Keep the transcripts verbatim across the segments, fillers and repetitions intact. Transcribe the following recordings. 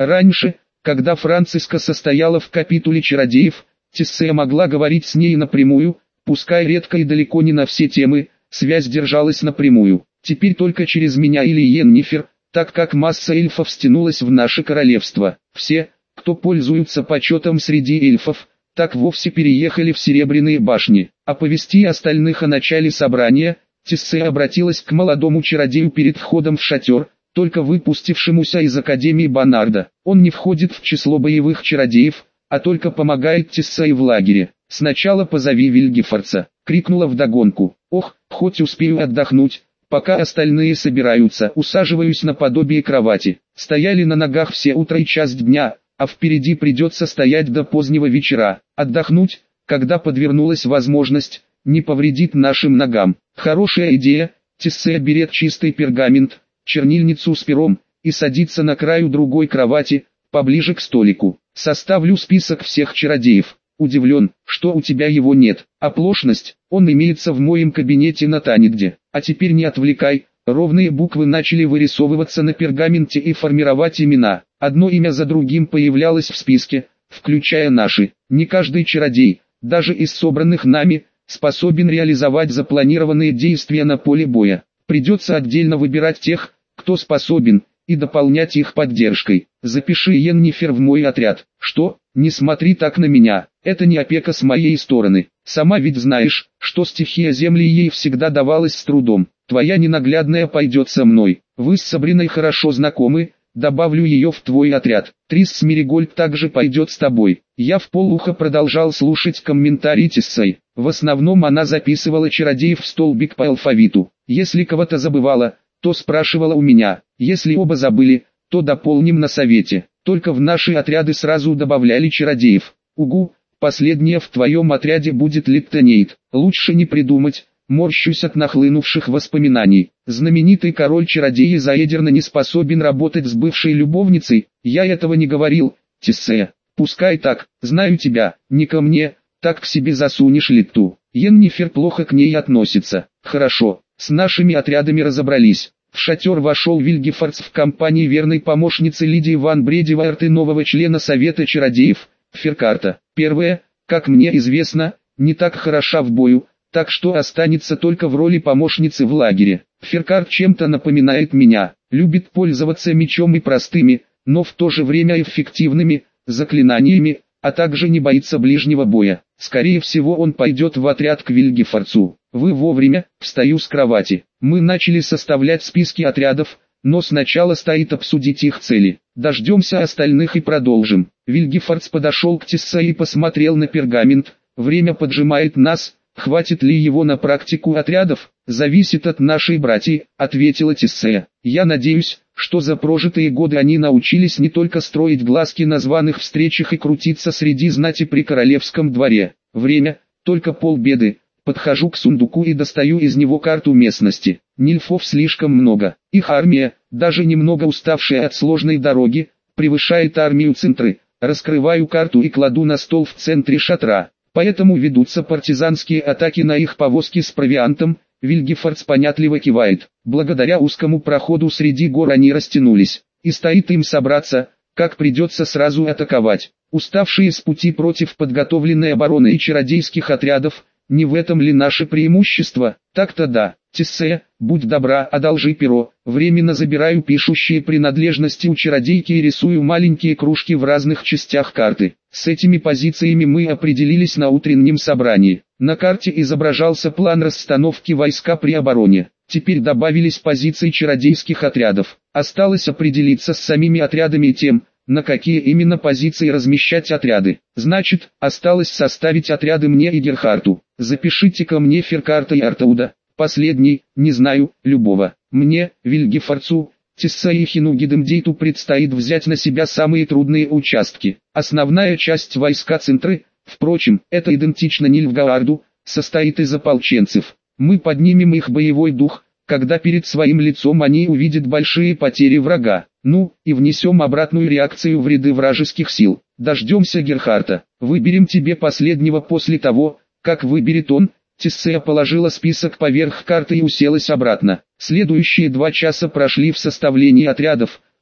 Раньше, когда Франциска состояла в капитуле чародеев, Тессея могла говорить с ней напрямую, пускай редко и далеко не на все темы, связь держалась напрямую. Теперь только через меня или Йеннифер, так как масса эльфов стянулась в наше королевство. Все, кто пользуются почетом среди эльфов, так вовсе переехали в Серебряные башни. Оповести остальных о начале собрания, Тессея обратилась к молодому чародею перед входом в шатер, только выпустившемуся из Академии Бонарда. Он не входит в число боевых чародеев, а только помогает Тессее в лагере. «Сначала позови Вильгефорца», — крикнула вдогонку. «Ох, хоть успею отдохнуть, пока остальные собираются». Усаживаюсь на подобие кровати. Стояли на ногах все утро и часть дня, а впереди придется стоять до позднего вечера. Отдохнуть, когда подвернулась возможность, не повредит нашим ногам. Хорошая идея. Тессея берет чистый пергамент, чернильницу с пером, и садится на краю другой кровати, поближе к столику. «Составлю список всех чародеев». Удивлен, что у тебя его нет. Оплошность, он имеется в моем кабинете на Танигде. А теперь не отвлекай. Ровные буквы начали вырисовываться на пергаменте и формировать имена. Одно имя за другим появлялось в списке, включая наши. Не каждый чародей, даже из собранных нами, способен реализовать запланированные действия на поле боя. Придется отдельно выбирать тех, кто способен, и дополнять их поддержкой. Запиши Йеннифер в мой отряд. Что? Не смотри так на меня. Это не опека с моей стороны. Сама ведь знаешь, что стихия земли ей всегда давалась с трудом. Твоя ненаглядная пойдет со мной. Вы с Сабриной хорошо знакомы, добавлю ее в твой отряд. Трис Смиригольд также пойдет с тобой. Я вполуха продолжал слушать комментарии Тессеи. В основном она записывала чародеев в столбик по алфавиту. Если кого-то забывала, то спрашивала у меня. Если оба забыли, то дополним на совете. Только в наши отряды сразу добавляли чародеев. Угу, последняя в твоем отряде будет Литтенейд. Лучше не придумать, морщусь от нахлынувших воспоминаний. Знаменитый король-чародей Заэдерна не способен работать с бывшей любовницей. Я этого не говорил, Тессея. Пускай так, знаю тебя, не ко мне, так к себе засунешь Литту. Йеннифер плохо к ней относится. Хорошо, с нашими отрядами разобрались. В шатер вошел Вильгефордс в компании верной помощницы Лидии Ван Бредивард и нового члена Совета чародеев, Феркарта. Первая, как мне известно, не так хороша в бою, так что останется только в роли помощницы в лагере. Феркарт чем-то напоминает меня, любит пользоваться мечом и простыми, но в то же время эффективными, заклинаниями, а также не боится ближнего боя. Скорее всего он пойдет в отряд к Вильгефордсу. Вы вовремя, встаю с кровати. Мы начали составлять списки отрядов, но сначала стоит обсудить их цели. Дождемся остальных и продолжим. Вильгефордс подошел к Тессее и посмотрел на пергамент. Время поджимает нас, хватит ли его на практику отрядов, зависит от нашей братьи, ответила Тессея. Я надеюсь, что за прожитые годы они научились не только строить глазки на званых встречах и крутиться среди знати при королевском дворе. Время, только полбеды. Подхожу к сундуку и достаю из него карту местности. Нильфов слишком много. Их армия, даже немного уставшая от сложной дороги, превышает армию Центры. Раскрываю карту и кладу на стол в центре шатра. Поэтому ведутся партизанские атаки на их повозки с провиантом. Вильгефордс понятливо кивает. Благодаря узкому проходу среди гор они растянулись. И стоит им собраться, как придется сразу атаковать. Уставшие с пути против подготовленной обороны и чародейских отрядов, не в этом ли наше преимущество? Так-то да. Тессея, будь добра, одолжи перо. Временно забираю пишущие принадлежности у чародейки и рисую маленькие кружки в разных частях карты. С этими позициями мы определились на утреннем собрании. На карте изображался план расстановки войска при обороне. Теперь добавились позиции чародейских отрядов. Осталось определиться с самими отрядами и тем, на какие именно позиции размещать отряды. Значит, осталось составить отряды мне и Герхарту. Запишите-ка мне Феркарта и Артауда. Последний, не знаю, любого. Мне, Вильгефордсу, Тессее и Хинугидемдейту предстоит взять на себя самые трудные участки. Основная часть войска Центры, впрочем, это идентично Нильфгаарду, состоит из ополченцев. Мы поднимем их боевой дух, когда перед своим лицом они увидят большие потери врага. Ну, и внесем обратную реакцию в ряды вражеских сил. Дождемся Герхарта. Выберем тебе последнего после того, как выберет он. Тессея положила список поверх карты и уселась обратно. Следующие два часа прошли в составлении отрядов,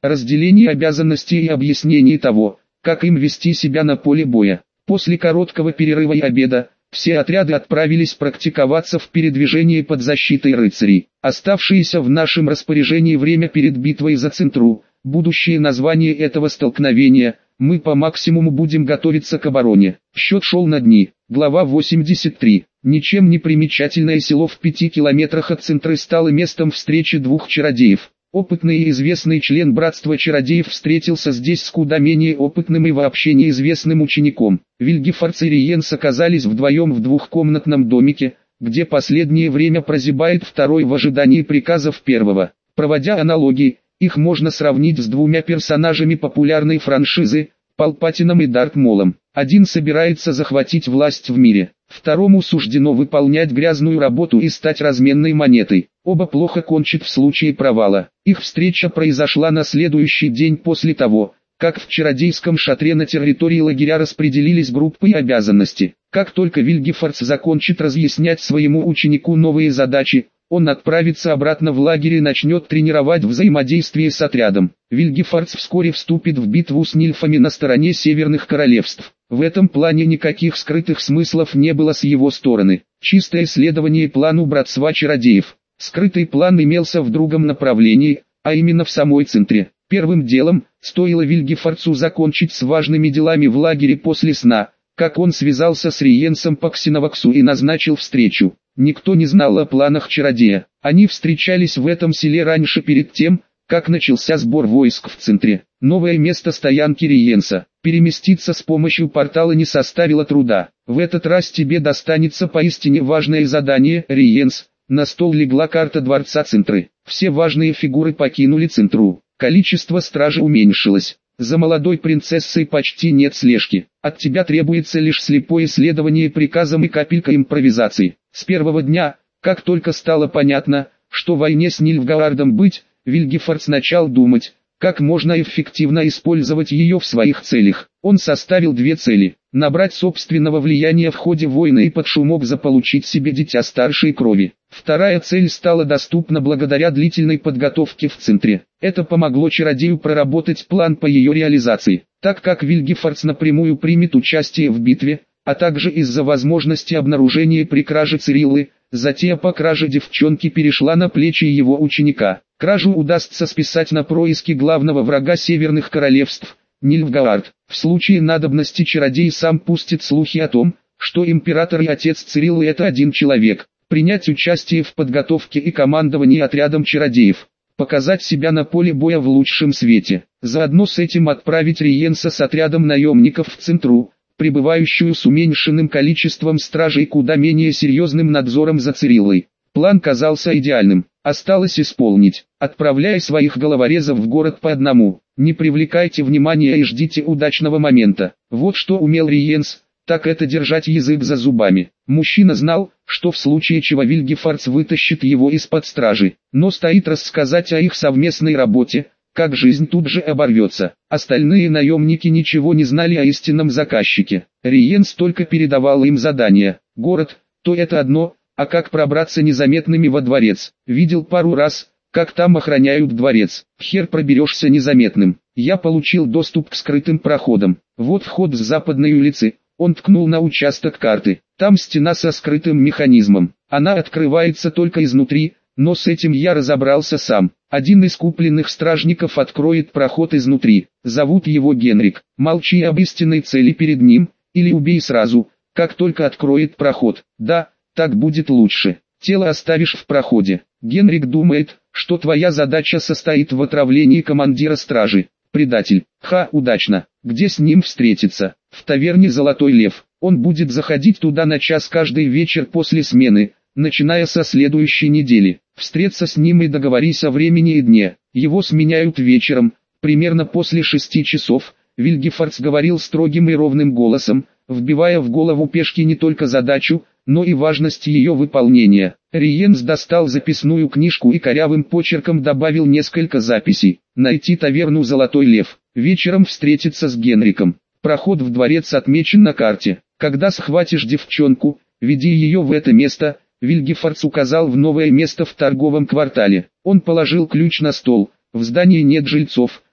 разделение обязанностей и объяснение того, как им вести себя на поле боя. После короткого перерыва и обеда, все отряды отправились практиковаться в передвижении под защитой рыцарей. Оставшееся в нашем распоряжении время перед битвой за Центру, будущее название этого столкновения, мы по максимуму будем готовиться к обороне. Счет шел на дни. Глава восемьдесят три. Ничем не примечательное село в пяти километрах от Центры стало местом встречи двух чародеев. Опытный и известный член братства чародеев встретился здесь с куда менее опытным и вообще неизвестным учеником. Вильгефордс и Риенс оказались вдвоем в двухкомнатном домике, где последнее время прозябает второй в ожидании приказов первого. Проводя аналогии, их можно сравнить с двумя персонажами популярной франшизы, Палпатином и Дарт Молом. Один собирается захватить власть в мире, второму суждено выполнять грязную работу и стать разменной монетой. Оба плохо кончат в случае провала. Их встреча произошла на следующий день после того, как в чародейском шатре на территории лагеря распределились группы и обязанности. Как только Вильгефордс закончит разъяснять своему ученику новые задачи, он отправится обратно в лагерь и начнет тренировать взаимодействие с отрядом. Вильгефордс вскоре вступит в битву с нильфами на стороне северных королевств. В этом плане никаких скрытых смыслов не было с его стороны. Чистое следование плану братства чародеев. Скрытый план имелся в другом направлении, а именно в самой Центре. Первым делом, стоило Вильгефордсу закончить с важными делами в лагере после сна, как он связался с Риенсом по Ксеноваксу и назначил встречу. Никто не знал о планах чародея. Они встречались в этом селе раньше перед тем, как начался сбор войск в Центре. Новое место стоянки Риенса. Переместиться с помощью портала не составило труда. В этот раз тебе достанется поистине важное задание, Риенс. На стол легла карта дворца Центры. Все важные фигуры покинули Центру. Количество стражи уменьшилось. За молодой принцессой почти нет слежки. От тебя требуется лишь слепое следование приказам и капелька импровизации. С первого дня, как только стало понятно, что войне с Нильфгаардом быть, Вильгефордс начал думать, как можно эффективно использовать ее в своих целях. Он составил две цели: набрать собственного влияния в ходе войны и под шумок заполучить себе дитя старшей крови. Вторая цель стала доступна благодаря длительной подготовке в Центре. Это помогло чародею проработать план по ее реализации, так как Вильгефордс напрямую примет участие в битве, а также из-за возможности обнаружения при краже Цириллы, затея по краже девчонки перешла на плечи его ученика. Кражу удастся списать на происки главного врага северных королевств, Нильфгаард. В случае надобности чародей сам пустит слухи о том, что император и отец Цириллы это один человек. Принять участие в подготовке и командовании отрядом чародеев. Показать себя на поле боя в лучшем свете. Заодно с этим отправить Риенса с отрядом наемников в Центру, пребывающую с уменьшенным количеством стражей куда менее серьезным надзором за Цириллой. План казался идеальным. Осталось исполнить. Отправляя своих головорезов в город по одному. Не привлекайте внимания и ждите удачного момента. Вот что умел Риенс, так это держать язык за зубами. Мужчина знал, что в случае чего Вильгефордс вытащит его из-под стражи, но стоит рассказать о их совместной работе, как жизнь тут же оборвется. Остальные наемники ничего не знали о истинном заказчике. Риенс только передавал им задания. Город, то это одно, а как пробраться незаметными во дворец. Видел пару раз, как там охраняют дворец. Хер проберешься незаметным. Я получил доступ к скрытым проходам. Вот вход с западной улицы. Он ткнул на участок карты. Там стена со скрытым механизмом. Она открывается только изнутри, но с этим я разобрался сам. Один из купленных стражников откроет проход изнутри. Зовут его Генрик. Молчи об истинной цели перед ним, или убей сразу, как только откроет проход. Да, так будет лучше. Тело оставишь в проходе. Генрик думает, что твоя задача состоит в отравлении командира стражи. Предатель. Ха, удачно. Где с ним встретиться? В таверне «Золотой лев». Он будет заходить туда на час каждый вечер после смены, начиная со следующей недели. Встреться с ним и договорись о времени и дне. Его сменяют вечером, примерно после шести часов. Вильгефордс говорил строгим и ровным голосом, вбивая в голову пешки не только задачу, но и важность ее выполнения. Риенс достал записную книжку и корявым почерком добавил несколько записей. Найти таверну «Золотой лев». Вечером встретиться с Генриком. Проход в дворец отмечен на карте. Когда схватишь девчонку, веди ее в это место. Вильгефордс указал в новое место в торговом квартале. Он положил ключ на стол. В здании нет жильцов,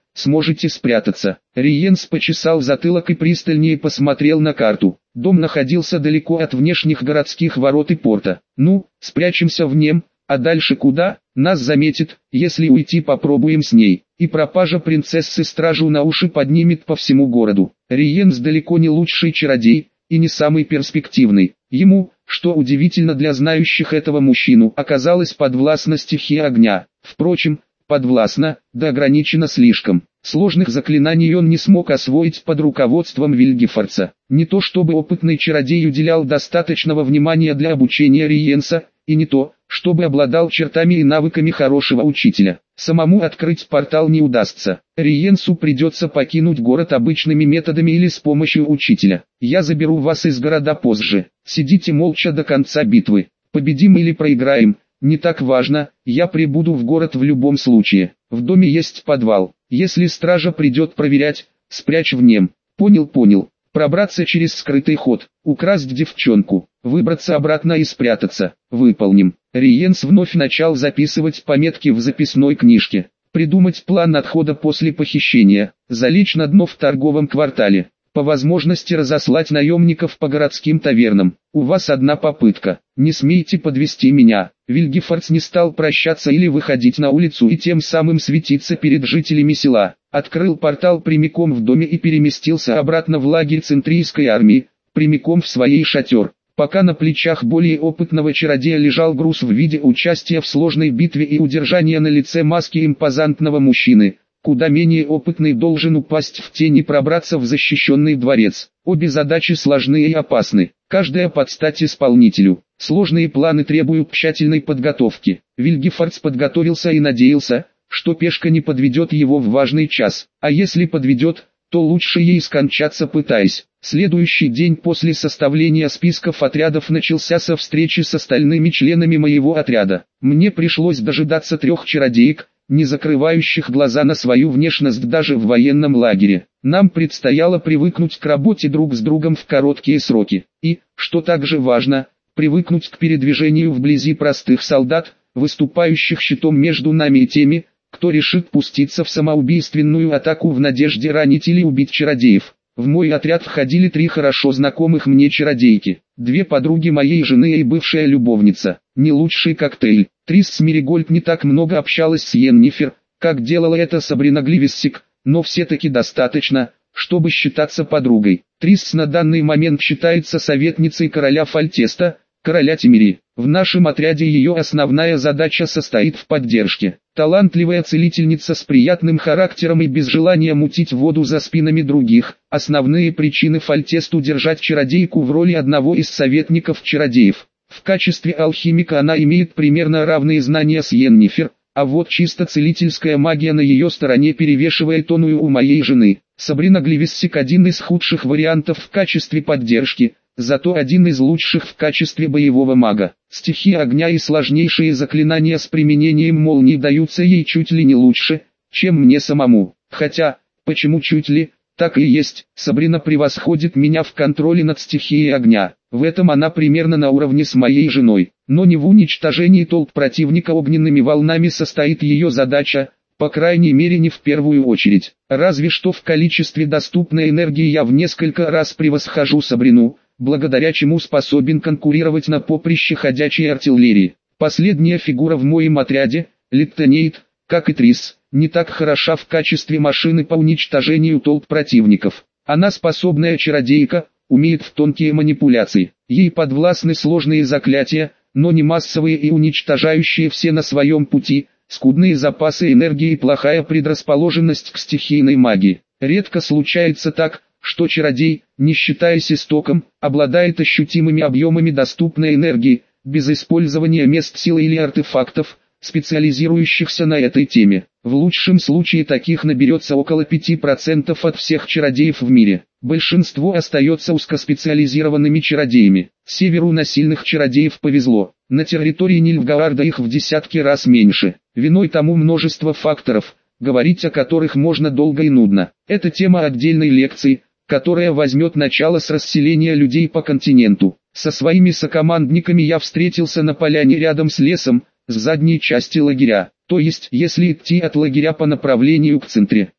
сможете спрятаться. Риенс почесал затылок и пристальнее посмотрел на карту. Дом находился далеко от внешних городских ворот и порта. Ну, спрячемся в нем, а дальше куда? Нас заметит, если уйти попробуем с ней. И пропажа принцессы стражу на уши поднимет по всему городу. Риенс далеко не лучший чародей, и не самый перспективный. Ему, что удивительно для знающих этого мужчину, оказалась подвластна стихия огня. Впрочем, подвластна, да ограничена слишком. Сложных заклинаний он не смог освоить под руководством Вильгефорца. Не то чтобы опытный чародей уделял достаточного внимания для обучения Риенса, и не то, чтобы обладал чертами и навыками хорошего учителя. Самому открыть портал не удастся. Риенсу придется покинуть город обычными методами или с помощью учителя. Я заберу вас из города позже. Сидите молча до конца битвы. Победим или проиграем, не так важно, я прибуду в город в любом случае. В доме есть подвал. Если стража придет проверять, спрячь в нем. Понял, понял. Пробраться через скрытый ход, украсть девчонку, выбраться обратно и спрятаться. Выполним. Риенс вновь начал записывать пометки в записной книжке. Придумать план отхода после похищения, залечь на дно в торговом квартале. По возможности разослать наемников по городским тавернам. У вас одна попытка. Не смейте подвести меня. Вильгефорц не стал прощаться или выходить на улицу и тем самым светиться перед жителями села. Открыл портал прямиком в доме и переместился обратно в лагерь центрийской армии, прямиком в своей шатер. Пока на плечах более опытного чародея лежал груз в виде участия в сложной битве и удержания на лице маски импозантного мужчины, куда менее опытный должен упасть в тень и пробраться в защищенный дворец. Обе задачи сложны и опасны, каждая под стать исполнителю. Сложные планы требуют тщательной подготовки. Вильгефорц подготовился и надеялся, что пешка не подведет его в важный час, а если подведет, то лучше ей скончаться пытаясь. Следующий день после составления списков отрядов начался со встречи с остальными членами моего отряда. Мне пришлось дожидаться трех чародеек, не закрывающих глаза на свою внешность даже в военном лагере. Нам предстояло привыкнуть к работе друг с другом в короткие сроки. И, что также важно, привыкнуть к передвижению вблизи простых солдат, выступающих щитом между нами и теми, кто решит пуститься в самоубийственную атаку в надежде ранить или убить чародеев. В мой отряд входили три хорошо знакомых мне чародейки, две подруги моей жены и бывшая любовница. Не лучший коктейль. Трис Меригольд не так много общалась с Йеннифер, как делала это Сабрина Гливиссик, но все-таки достаточно, чтобы считаться подругой. Трис на данный момент считается советницей короля Фальтеста, короля Тимери. В нашем отряде ее основная задача состоит в поддержке. Талантливая целительница с приятным характером и без желания мутить воду за спинами других. Основные причины Фальтесту держать чародейку в роли одного из советников чародеев. В качестве алхимика она имеет примерно равные знания с Йеннифер, а вот чисто целительская магия на ее стороне перевешивает оную у моей жены. Сабрина Гливиссик один из худших вариантов в качестве поддержки, зато один из лучших в качестве боевого мага. Стихия огня и сложнейшие заклинания с применением молний даются ей чуть ли не лучше, чем мне самому. Хотя, почему чуть ли, так и есть, Сабрина превосходит меня в контроле над стихией огня. В этом она примерно на уровне с моей женой. Но не в уничтожении толп противника огненными волнами состоит ее задача, по крайней мере не в первую очередь. Разве что в количестве доступной энергии я в несколько раз превосхожу Сабрину, благодаря чему способен конкурировать на поприще ходячей артиллерии. Последняя фигура в моем отряде, Литтенейт, как и Трис, не так хороша в качестве машины по уничтожению толп противников. Она способная чародейка, умеет в тонкие манипуляции. Ей подвластны сложные заклятия, но не массовые и уничтожающие все на своем пути, скудные запасы энергии и плохая предрасположенность к стихийной магии. Редко случается так, что чародей, не считаясь истоком, обладает ощутимыми объемами доступной энергии, без использования мест силы или артефактов, специализирующихся на этой теме. В лучшем случае таких наберется около пяти процентов от всех чародеев в мире. Большинство остается узкоспециализированными чародеями. Северу на сильных чародеев повезло. На территории Нильфгаарда их в десятки раз меньше. Виной тому множество факторов, говорить о которых можно долго и нудно. Это тема отдельной лекции, которая возьмет начало с расселения людей по континенту. Со своими сокомандниками я встретился на поляне рядом с лесом, с задней части лагеря. То есть, если идти от лагеря по направлению к центре,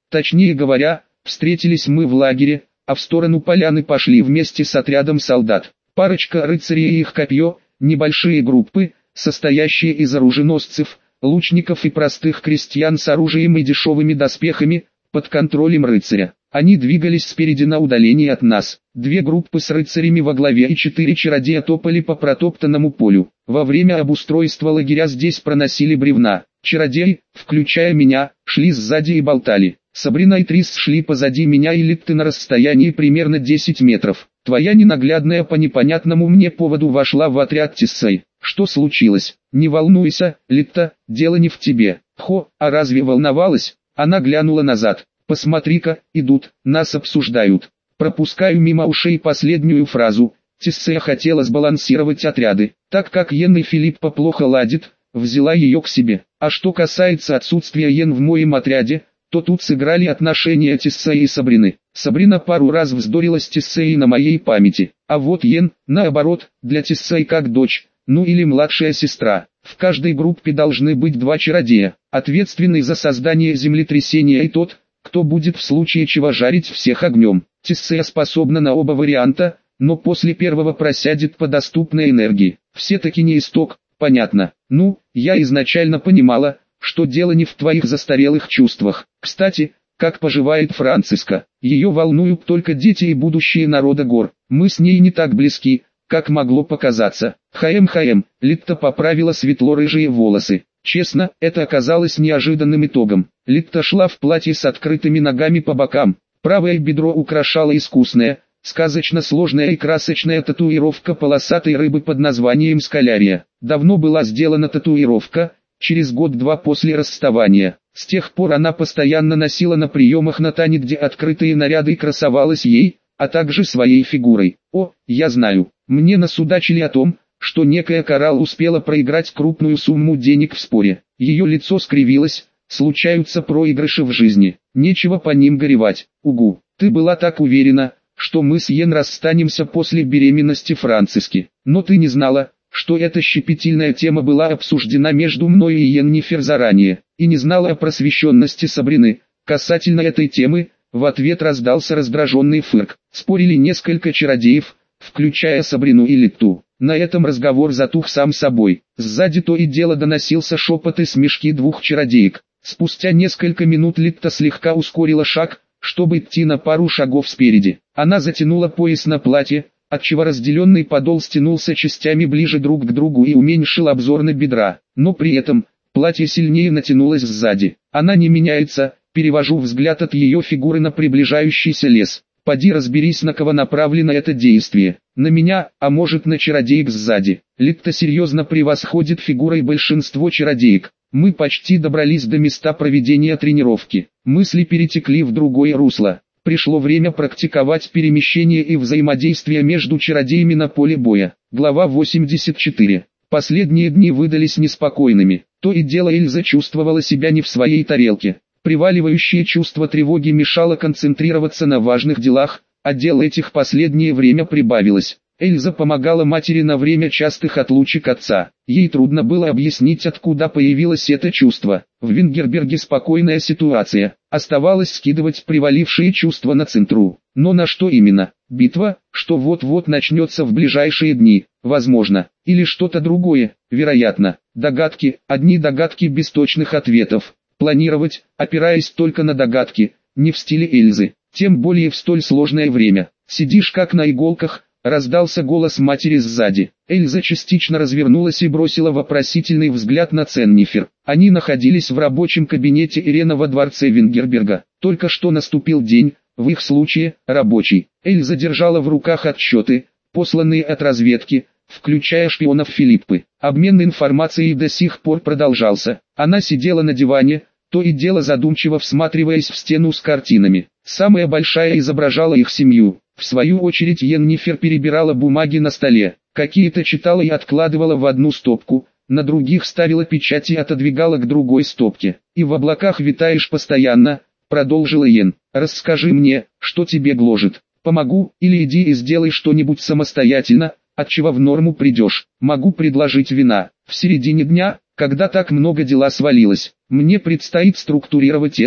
Точнее говоря, встретились мы в лагере, а в сторону поляны пошли вместе с отрядом солдат. Парочка рыцарей и их копье, небольшие группы, состоящие из оруженосцев, лучников и простых крестьян с оружием и дешевыми доспехами, под контролем рыцаря. Они двигались спереди на удалении от нас. Две группы с рыцарями во главе и четыре чародея топали по протоптанному полю. Во время обустройства лагеря здесь проносили бревна. Чародеи, включая меня, шли сзади и болтали. Сабрина и Трис шли позади меня и Литты на расстоянии примерно десять метров. Твоя ненаглядная по непонятному мне поводу вошла в отряд Тиссей. Что случилось? Не волнуйся, Литта, дело не в тебе. Хо, а разве волновалась? Она глянула назад. Посмотри-ка, идут, нас обсуждают. Пропускаю мимо ушей последнюю фразу. Тиссея хотела сбалансировать отряды, так как Йен и Филиппа плохо ладит, взяла ее к себе. А что касается отсутствия Йен в моем отряде, то тут сыграли отношения Тиссеи и Сабрины. Сабрина пару раз вздорила с Тиссеей на моей памяти, а вот Йен, наоборот, для Тиссеи как дочь, ну или младшая сестра. В каждой группе должны быть два чародея, ответственный за создание землетрясения и тот, кто будет в случае чего жарить всех огнем. Тиссея способна на оба варианта, но после первого просядет по доступной энергии. Все-таки не исток, понятно. Ну, я изначально понимала, что дело не в твоих застарелых чувствах. Кстати, как поживает Франциска? Ее волнуют только дети и будущее народа гор. Мы с ней не так близки, как могло показаться. Хаем-хаем, Литта поправила светло-рыжие волосы. Честно, это оказалось неожиданным итогом. Литта шла в платье с открытыми ногами по бокам. Правое бедро украшала искусная, сказочно сложная и красочная татуировка полосатой рыбы под названием скалярия. Давно была сделана татуировка, через год-два после расставания. С тех пор она постоянно носила на приемах на Тане, где открытые наряды, и красовалась ей, а также своей фигурой. О, я знаю, мне насудачили о том, что некая Коралл успела проиграть крупную сумму денег в споре. Ее лицо скривилось, случаются проигрыши в жизни, нечего по ним горевать. Угу, ты была так уверена, что мы с Йен расстанемся после беременности Франциски, но ты не знала, что эта щепетильная тема была обсуждена между мной и Йеннифер заранее, и не знала о просвещенности Сабрины. Касательно этой темы, в ответ раздался раздраженный фырк. Спорили несколько чародеев, включая Сабрину и Литту. На этом разговор затух сам собой. Сзади то и дело доносился шепот и смешки двух чародеек. Спустя несколько минут Литта слегка ускорила шаг, чтобы идти на пару шагов спереди. Она затянула пояс на платье, отчего разделенный подол стянулся частями ближе друг к другу и уменьшил обзор на бедра. Но при этом, платье сильнее натянулось сзади. Она не меняется, перевожу взгляд от ее фигуры на приближающийся лес. Поди разберись, на кого направлено это действие. На меня, а может на чародеек сзади. Литта серьезно превосходит фигурой большинство чародеек. Мы почти добрались до места проведения тренировки. Мысли перетекли в другое русло. Пришло время практиковать перемещение и взаимодействие между чародеями на поле боя. Глава восемьдесят четыре. Последние дни выдались неспокойными. То и дело Эльза чувствовала себя не в своей тарелке. Приваливающее чувство тревоги мешало концентрироваться на важных делах, а дел этих последнее время прибавилось. Эльза помогала матери на время частых отлучек отца. Ей трудно было объяснить, откуда появилось это чувство. В Вингерберге спокойная ситуация. Оставалось скидывать привалившие чувства на Центру. Но на что именно? Битва, что вот-вот начнется в ближайшие дни, возможно. Или что-то другое, вероятно. Догадки, одни догадки без точных ответов. Планировать, опираясь только на догадки, не в стиле Эльзы, тем более в столь сложное время. Сидишь как на иголках, раздался голос матери сзади. Эльза частично развернулась и бросила вопросительный взгляд на Ценнифер. Они находились в рабочем кабинете Ирена во дворце Вингерберга. Только что наступил день, в их случае, рабочий. Эльза держала в руках отчеты, посланные от разведки, включая шпионов Филиппы. Обмен информацией до сих пор продолжался. Она сидела на диване, то и дело задумчиво всматриваясь в стену с картинами. Самая большая изображала их семью. В свою очередь Йеннифер перебирала бумаги на столе. Какие-то читала и откладывала в одну стопку, на других ставила печать и отодвигала к другой стопке. «И в облаках витаешь постоянно», — продолжила Йен. «Расскажи мне, что тебе гложет. Помогу, или иди и сделай что-нибудь самостоятельно, отчего в норму придешь. Могу предложить вина. В середине дня, когда так много дела свалилось, мне предстоит структурировать это,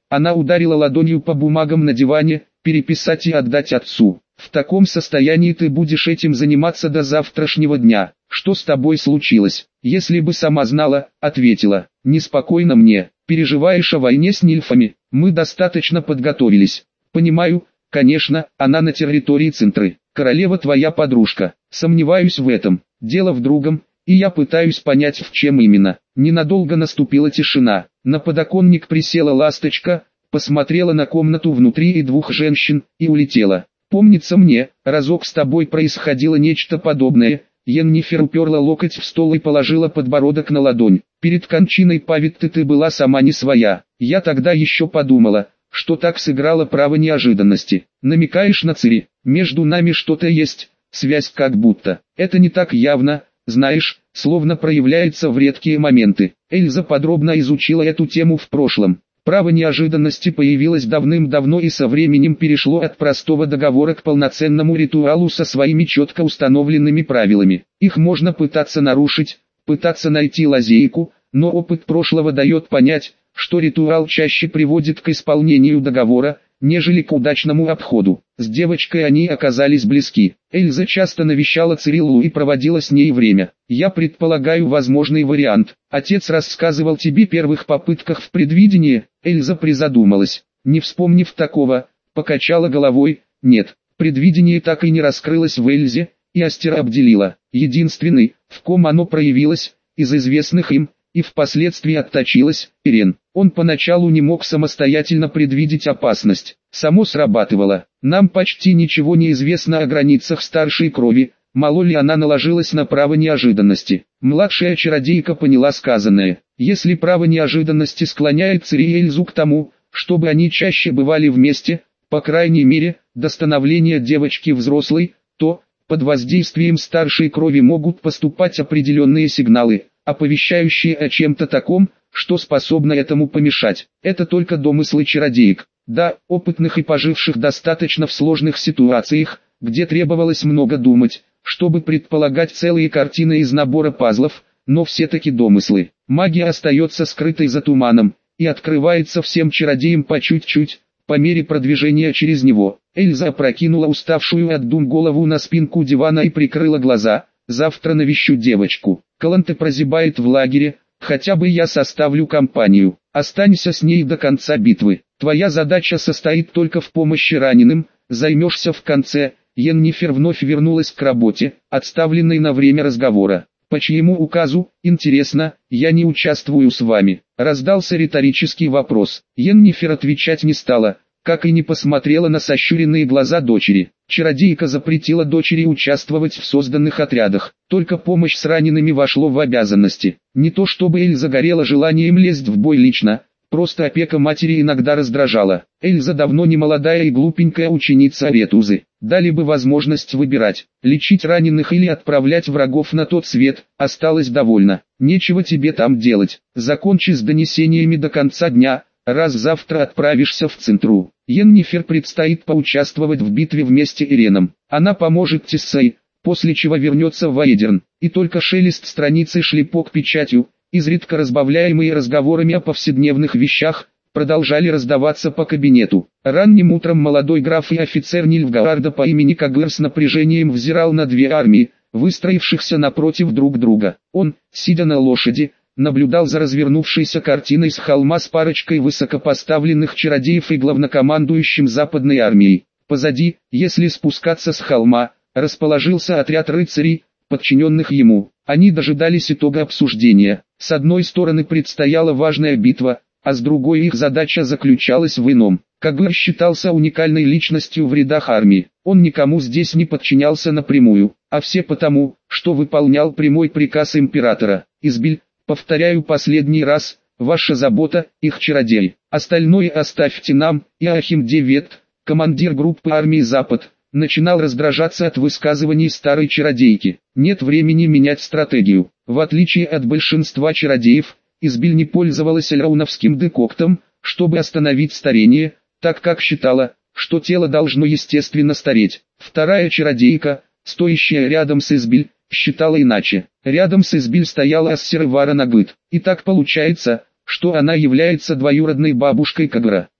Она ударила ладонью по бумагам на диване, переписать и отдать отцу. В таком состоянии ты будешь этим заниматься до завтрашнего дня. Что с тобой случилось? Если бы сама знала, ответила. Неспокойно мне. Переживаешь о войне с нильфами? Мы достаточно подготовились. Понимаю, конечно, она на территории Центры. Королева твоя подружка. Сомневаюсь в этом. Дело в другом, и я пытаюсь понять, в чем именно. Ненадолго наступила тишина. На подоконник присела ласточка, посмотрела на комнату внутри и двух женщин, и улетела. Помнится мне, разок с тобой происходило нечто подобное. Йеннифер уперла локоть в стол и положила подбородок на ладонь. Перед кончиной Павитты ты была сама не своя. Я тогда еще подумала, что так сыграло право неожиданности. Намекаешь на Цири? Между нами что-то есть, связь как будто. Это не так явно, знаешь, словно проявляется в редкие моменты. Эльза подробно изучила эту тему в прошлом. Право неожиданности появилось давным-давно и со временем перешло от простого договора к полноценному ритуалу со своими четко установленными правилами. Их можно пытаться нарушить, пытаться найти лазейку, но опыт прошлого дает понять, что ритуал чаще приводит к исполнению договора, нежели к удачному обходу. С девочкой они оказались близки. Эльза часто навещала Цириллу и проводила с ней время. Я предполагаю возможный вариант. Отец рассказывал тебе о первых попытках в предвидении. Эльза призадумалась. Не вспомнив такого, покачала головой. Нет, предвидение так и не раскрылось в Эльзе, и Астера обделила. Единственный, в ком оно проявилось, из известных им, и впоследствии отточилась, Ирен. Он поначалу не мог самостоятельно предвидеть опасность. Само срабатывало. Нам почти ничего не известно о границах старшей крови, мало ли она наложилась на право неожиданности. Младшая чародейка поняла сказанное. Если право неожиданности склоняет Цири и Эльзу к тому, чтобы они чаще бывали вместе, по крайней мере, до становления девочки взрослой, то, под воздействием старшей крови могут поступать определенные сигналы, оповещающие о чем-то таком, что способно этому помешать. Это только домыслы чародеек. Да, опытных и поживших достаточно в сложных ситуациях, где требовалось много думать, чтобы предполагать целые картины из набора пазлов, но все-таки домыслы. Магия остается скрытой за туманом, и открывается всем чародеям по чуть-чуть, по мере продвижения через него. Эльза опрокинула уставшую от дум голову на спинку дивана и прикрыла глаза. Завтра навещу девочку. Каланте прозябает в лагере, хотя бы я составлю компанию. Останься с ней до конца битвы. Твоя задача состоит только в помощи раненым, займешься в конце. Йеннифер вновь вернулась к работе, отставленной на время разговора. По чьему указу, интересно, я не участвую с вами? Раздался риторический вопрос. Йеннифер отвечать не стала, как и не посмотрела на сощуренные глаза дочери. Чародейка запретила дочери участвовать в созданных отрядах, только помощь с ранеными вошло в обязанности. Не то чтобы Эльза горела желанием лезть в бой лично, просто опека матери иногда раздражала. Эльза давно не молодая и глупенькая ученица Аретузы. Дали бы возможность выбирать, лечить раненых или отправлять врагов на тот свет, осталось довольно. Нечего тебе там делать, закончи с донесениями до конца дня. Раз завтра отправишься в Центру, Йеннифер предстоит поучаствовать в битве вместе с Иреном. Она поможет Тиссей, после чего вернется в Аэдерн, и только шелест страницы шлепок печатью, изредка разбавляемые разговорами о повседневных вещах, продолжали раздаваться по кабинету. Ранним утром молодой граф и офицер Нильфгаарда по имени Кагыр с напряжением взирал на две армии, выстроившихся напротив друг друга. Он, сидя на лошади, наблюдал за развернувшейся картиной с холма с парочкой высокопоставленных чародеев и главнокомандующим западной армией. Позади, если спускаться с холма, расположился отряд рыцарей, подчиненных ему. Они дожидались итога обсуждения. С одной стороны предстояла важная битва, а с другой их задача заключалась в ином. Кагыр считался уникальной личностью в рядах армии. Он никому здесь не подчинялся напрямую, а все потому, что выполнял прямой приказ императора. Избиль, повторяю последний раз, ваша забота, их чародей. Остальное оставьте нам. Иоахим де Ветт, командир группы армии Запад, начинал раздражаться от высказываний старой чародейки. Нет времени менять стратегию. В отличие от большинства чародеев, Избиль не пользовалась эльрауновским декоктом, чтобы остановить старение, так как считала, что тело должно естественно стареть. Вторая чародейка, стоящая рядом с Избиль, считала иначе. Рядом с Избиль стояла Ассера Вара Нагыт. И так получается, что она является двоюродной бабушкой Кагыра.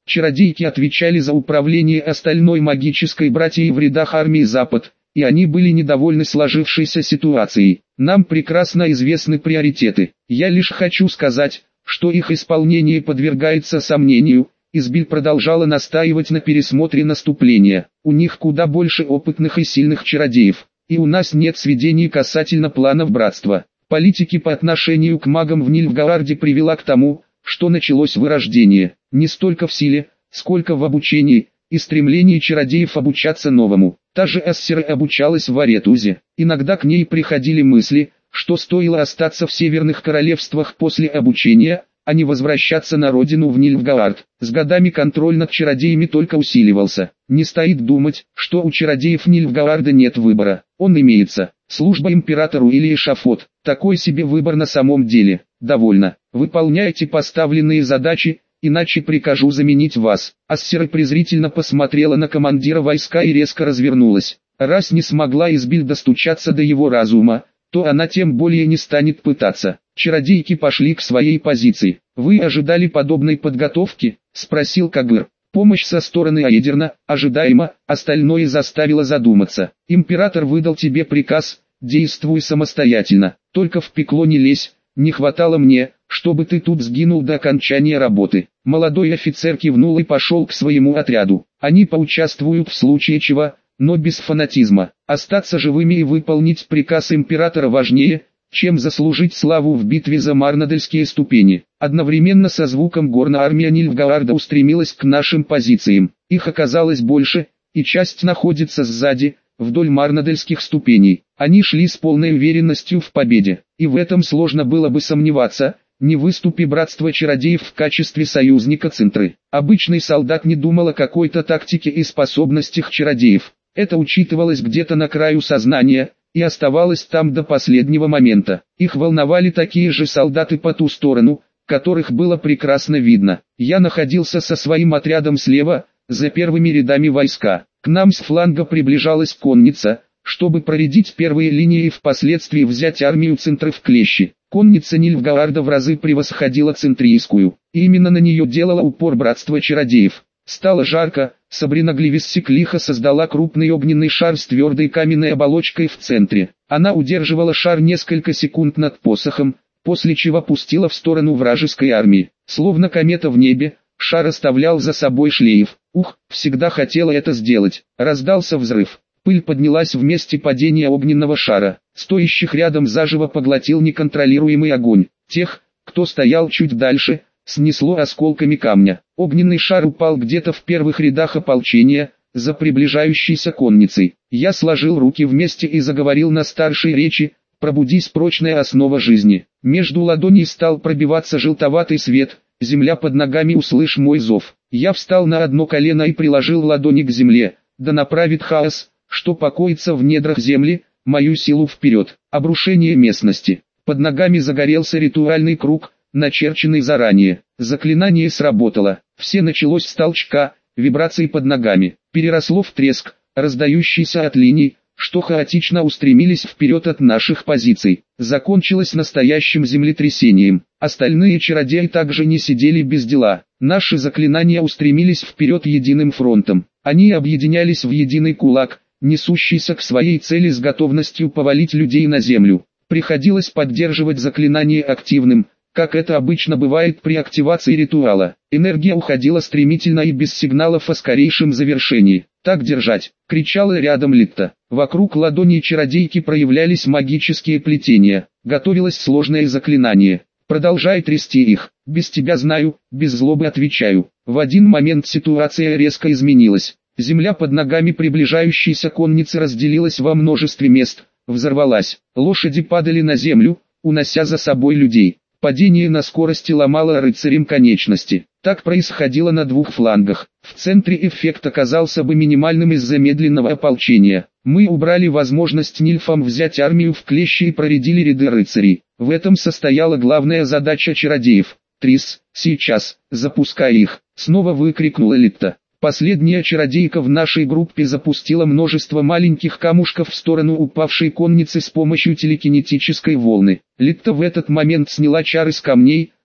Чародейки отвечали за управление остальной магической братьей в рядах армии Запад, и они были недовольны сложившейся ситуацией. Нам прекрасно известны приоритеты. Я лишь хочу сказать, что их исполнение подвергается сомнению. Избиль продолжала настаивать на пересмотре наступления. У них куда больше опытных и сильных чародеев, и у нас нет сведений касательно планов братства. Политики по отношению к магам в Нильфгаарде привела к тому, что началось вырождение, не столько в силе, сколько в обучении, и стремлении чародеев обучаться новому. Та же Эссера обучалась в Аретузе. Иногда к ней приходили мысли, что стоило остаться в северных королевствах после обучения, а не возвращаться на родину в Нильфгаард. С годами контроль над чародеями только усиливался. Не стоит думать, что у чародеев Нильфгаарда нет выбора. Он имеется. Служба императору или эшафот. Такой себе выбор на самом деле. Довольно. Выполняйте поставленные задачи, иначе прикажу заменить вас. Ассера презрительно посмотрела на командира войска и резко развернулась. Раз не смогла Избиль достучаться до его разума, то она тем более не станет пытаться. Чародейки пошли к своей позиции. «Вы ожидали подобной подготовки?» – спросил Кагыр. Помощь со стороны Аедерна, ожидаемо, остальное заставило задуматься. Император выдал тебе приказ, действуй самостоятельно, только в пекло не лезь, не хватало мне, чтобы ты тут сгинул до окончания работы. Молодой офицер кивнул и пошел к своему отряду. Они поучаствуют в случае чего, но без фанатизма. Остаться живыми и выполнить приказ императора важнее, чем заслужить славу в битве за Марнадельские ступени. Одновременно со звуком горна армия Нильфгаарда устремилась к нашим позициям. Их оказалось больше, и часть находится сзади, вдоль Марнадельских ступеней. Они шли с полной уверенностью в победе, и в этом сложно было бы сомневаться, не выступи братство чародеев в качестве союзника Центры. Обычный солдат не думал о какой-то тактике и способностях чародеев. Это учитывалось где-то на краю сознания, и оставалось там до последнего момента. Их волновали такие же солдаты по ту сторону, которых было прекрасно видно. Я находился со своим отрядом слева, за первыми рядами войска. К нам с фланга приближалась конница, чтобы проредить первые линии и впоследствии взять армию Центры в клещи. Конница Нильфгаарда в разы превосходила центрийскую, и именно на нее делало упор братство чародеев. Стало жарко, Сабрина Гливиссик лихо создала крупный огненный шар с твердой каменной оболочкой в центре. Она удерживала шар несколько секунд над посохом, после чего пустила в сторону вражеской армии. Словно комета в небе, шар оставлял за собой шлейф. Ух, всегда хотела это сделать. Раздался взрыв. Пыль поднялась в месте падения огненного шара. Стоящих рядом заживо поглотил неконтролируемый огонь. Тех, кто стоял чуть дальше, снесло осколками камня. Огненный шар упал где-то в первых рядах ополчения, за приближающейся конницей. Я сложил руки вместе и заговорил на старшей речи: «Пробудись, прочная основа жизни». Между ладоней стал пробиваться желтоватый свет. «Земля под ногами, услышь мой зов». Я встал на одно колено и приложил ладони к земле. «Да направит хаос, что покоится в недрах земли, мою силу вперед». Обрушение местности. Под ногами загорелся ритуальный круг, начерченный заранее. Заклинание сработало. Все началось с толчка, вибраций под ногами. Переросло в треск, раздающийся от линий, что хаотично устремились вперед от наших позиций. Закончилось настоящим землетрясением. Остальные чародеи также не сидели без дела. Наши заклинания устремились вперед единым фронтом. Они объединялись в единый кулак, несущийся к своей цели с готовностью повалить людей на землю. Приходилось поддерживать заклинание активным, как это обычно бывает при активации ритуала. Энергия уходила стремительно и без сигналов о скорейшем завершении. «Так держать!» — кричала рядом Литта. Вокруг ладоней чародейки проявлялись магические плетения. Готовилось сложное заклинание. «Продолжай трясти их. Без тебя знаю», — без злобы отвечаю. В один момент ситуация резко изменилась. Земля под ногами приближающейся конницы разделилась во множестве мест, взорвалась. Лошади падали на землю, унося за собой людей. Падение на скорости ломало рыцарям конечности. Так происходило на двух флангах. В центре эффект оказался бы минимальным из-за медленного ополчения. Мы убрали возможность нильфам взять армию в клещи и проредили ряды рыцарей. В этом состояла главная задача чародеев. «Трис, сейчас, запускай их!» — снова выкрикнула Литта. Последняя чародейка в нашей группе запустила множество маленьких камушков в сторону упавшей конницы с помощью телекинетической волны. Литта в этот момент сняла чары с камней,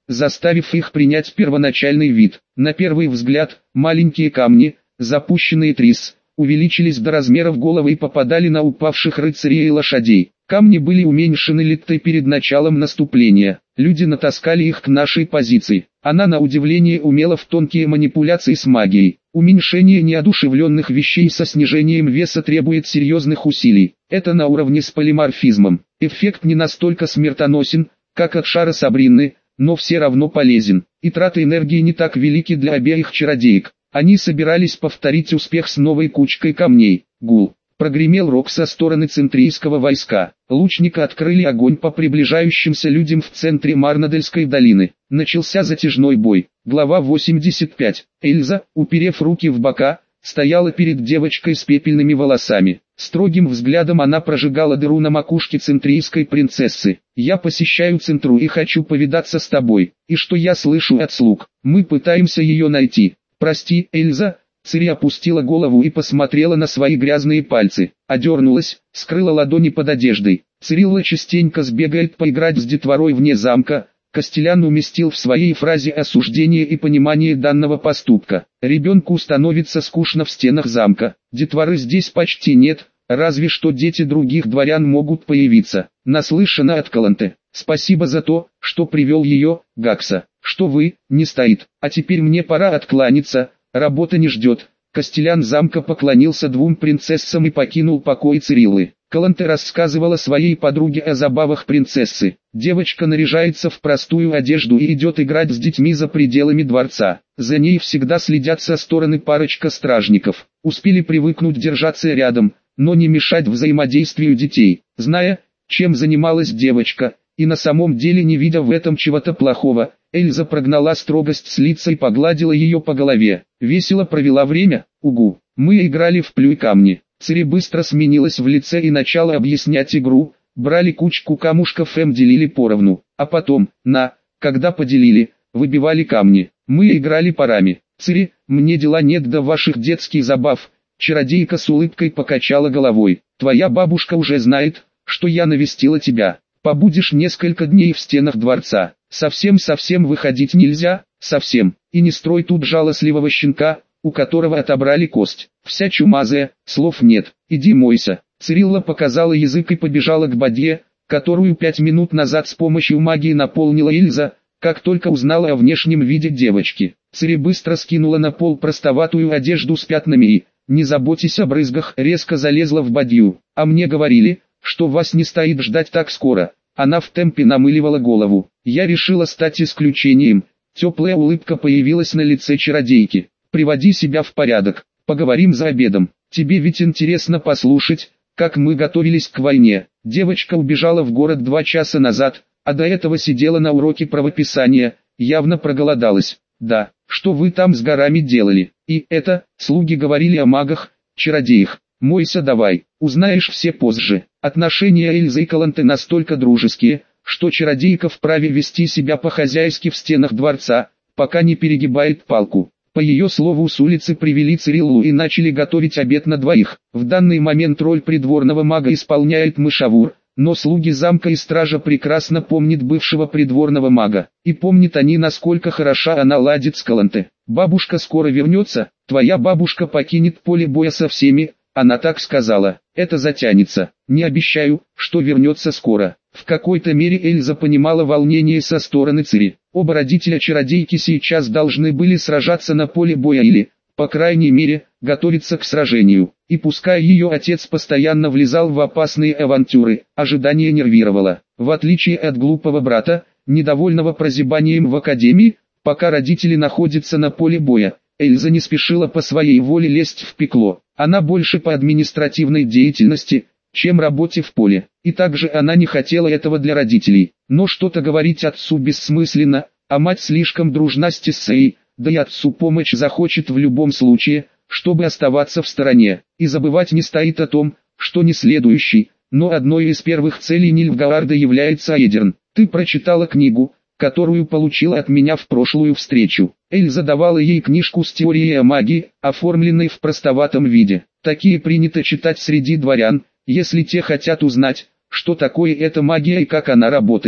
заставив их принять первоначальный вид. На первый взгляд, маленькие камни, запущенные трис, увеличились до размеров головы и попадали на упавших рыцарей и лошадей. Камни были уменьшены литтой перед началом наступления. Люди натаскали их к нашей позиции. Она на удивление умела в тонкие манипуляции с магией. Уменьшение неодушевленных вещей со снижением веса требует серьезных усилий. Это на уровне с полиморфизмом. Эффект не настолько смертоносен, как от шара Сабрины, но все равно полезен. И траты энергии не так велики для обеих чародеек. Они собирались повторить успех с новой кучкой камней. Гул. Прогремел рог со стороны центрийского войска. Лучники открыли огонь по приближающимся людям в центре Марнадельской долины. Начался затяжной бой. Глава восемьдесят пять. Эльза, уперев руки в бока, стояла перед девочкой с пепельными волосами. Строгим взглядом она прожигала дыру на макушке центрийской принцессы. «Я посещаю центру и хочу повидаться с тобой. И что я слышу от слуг? Мы пытаемся ее найти. Прости, Эльза». Цири опустила голову и посмотрела на свои грязные пальцы. Одернулась, скрыла ладони под одеждой. Цирилла частенько сбегает поиграть с детворой вне замка. Костелян уместил в своей фразе осуждение и понимание данного поступка. Ребенку становится скучно в стенах замка. Детворы здесь почти нет, разве что дети других дворян могут появиться. Наслышана от Каланте. Спасибо за то, что привел ее, Гакса. Что вы, не стоит. А теперь мне пора откланяться. Работа не ждет. Костелян замка поклонился двум принцессам и покинул покой Цириллы. Каланте рассказывала своей подруге о забавах принцессы. Девочка наряжается в простую одежду и идет играть с детьми за пределами дворца. За ней всегда следят со стороны парочка стражников. Успели привыкнуть держаться рядом, но не мешать взаимодействию детей. Зная, чем занималась девочка, и на самом деле не видя в этом чего-то плохого, Эльза прогнала строгость с лица и погладила ее по голове. Весело провела время, угу. Мы играли в плюй камни. Цири быстро сменилась в лице и начала объяснять игру. Брали кучку камушков и делили поровну. А потом, на, когда поделили, выбивали камни. Мы играли парами. Цири, мне дела нет до ваших детских забав. Чародейка с улыбкой покачала головой. Твоя бабушка уже знает, что я навестила тебя. Побудешь несколько дней в стенах дворца. Совсем-совсем выходить нельзя, совсем. И не строй тут жалостливого щенка, у которого отобрали кость. Вся чумазая, слов нет. Иди мойся. Цирилла показала язык и побежала к бадье, которую пять минут назад с помощью магии наполнила Эльза, как только узнала о внешнем виде девочки. Цири быстро скинула на пол простоватую одежду с пятнами и, не заботясь о брызгах, резко залезла в бадью. А мне говорили, что вас не стоит ждать так скоро. Она в темпе намыливала голову. Я решила стать исключением. Теплая улыбка появилась на лице чародейки. Приводи себя в порядок. Поговорим за обедом. Тебе ведь интересно послушать, как мы готовились к войне. Девочка убежала в город два часа назад, а до этого сидела на уроке правописания, явно проголодалась. Да, что вы там с горами делали? И это, слуги говорили о магах, чародеях. Мойся давай, узнаешь все позже. Отношения Эльзы и Каланте настолько дружеские, что чародейка вправе вести себя по-хозяйски в стенах дворца, пока не перегибает палку. По ее слову с улицы привели Цириллу и начали готовить обед на двоих. В данный момент роль придворного мага исполняет Мышавур, но слуги замка и стража прекрасно помнят бывшего придворного мага. И помнят они, насколько хороша она ладит с Каланте. Бабушка скоро вернется, твоя бабушка покинет поле боя со всеми. Она так сказала, это затянется. Не обещаю, что вернется скоро. В какой-то мере Эльза понимала волнение со стороны Цири. Оба родителя чародейки сейчас должны были сражаться на поле боя или, по крайней мере, готовиться к сражению. И пускай ее отец постоянно влезал в опасные авантюры, ожидание нервировало. В отличие от глупого брата, недовольного прозябанием в академии, пока родители находятся на поле боя, Эльза не спешила по своей воле лезть в пекло. Она больше по административной деятельности, чем работе в поле. И также она не хотела этого для родителей. Но что-то говорить отцу бессмысленно, а мать слишком дружна с Тессеей, да и отцу помощь захочет в любом случае, чтобы оставаться в стороне. И забывать не стоит о том, что не следующий, но одной из первых целей Нильфгаарда является Эдерн. Ты прочитала книгу, которую получила от меня в прошлую встречу. Эльза давала ей книжку с теорией о магии, оформленной в простоватом виде. Такие принято читать среди дворян, если те хотят узнать, что такое эта магия и как она работает.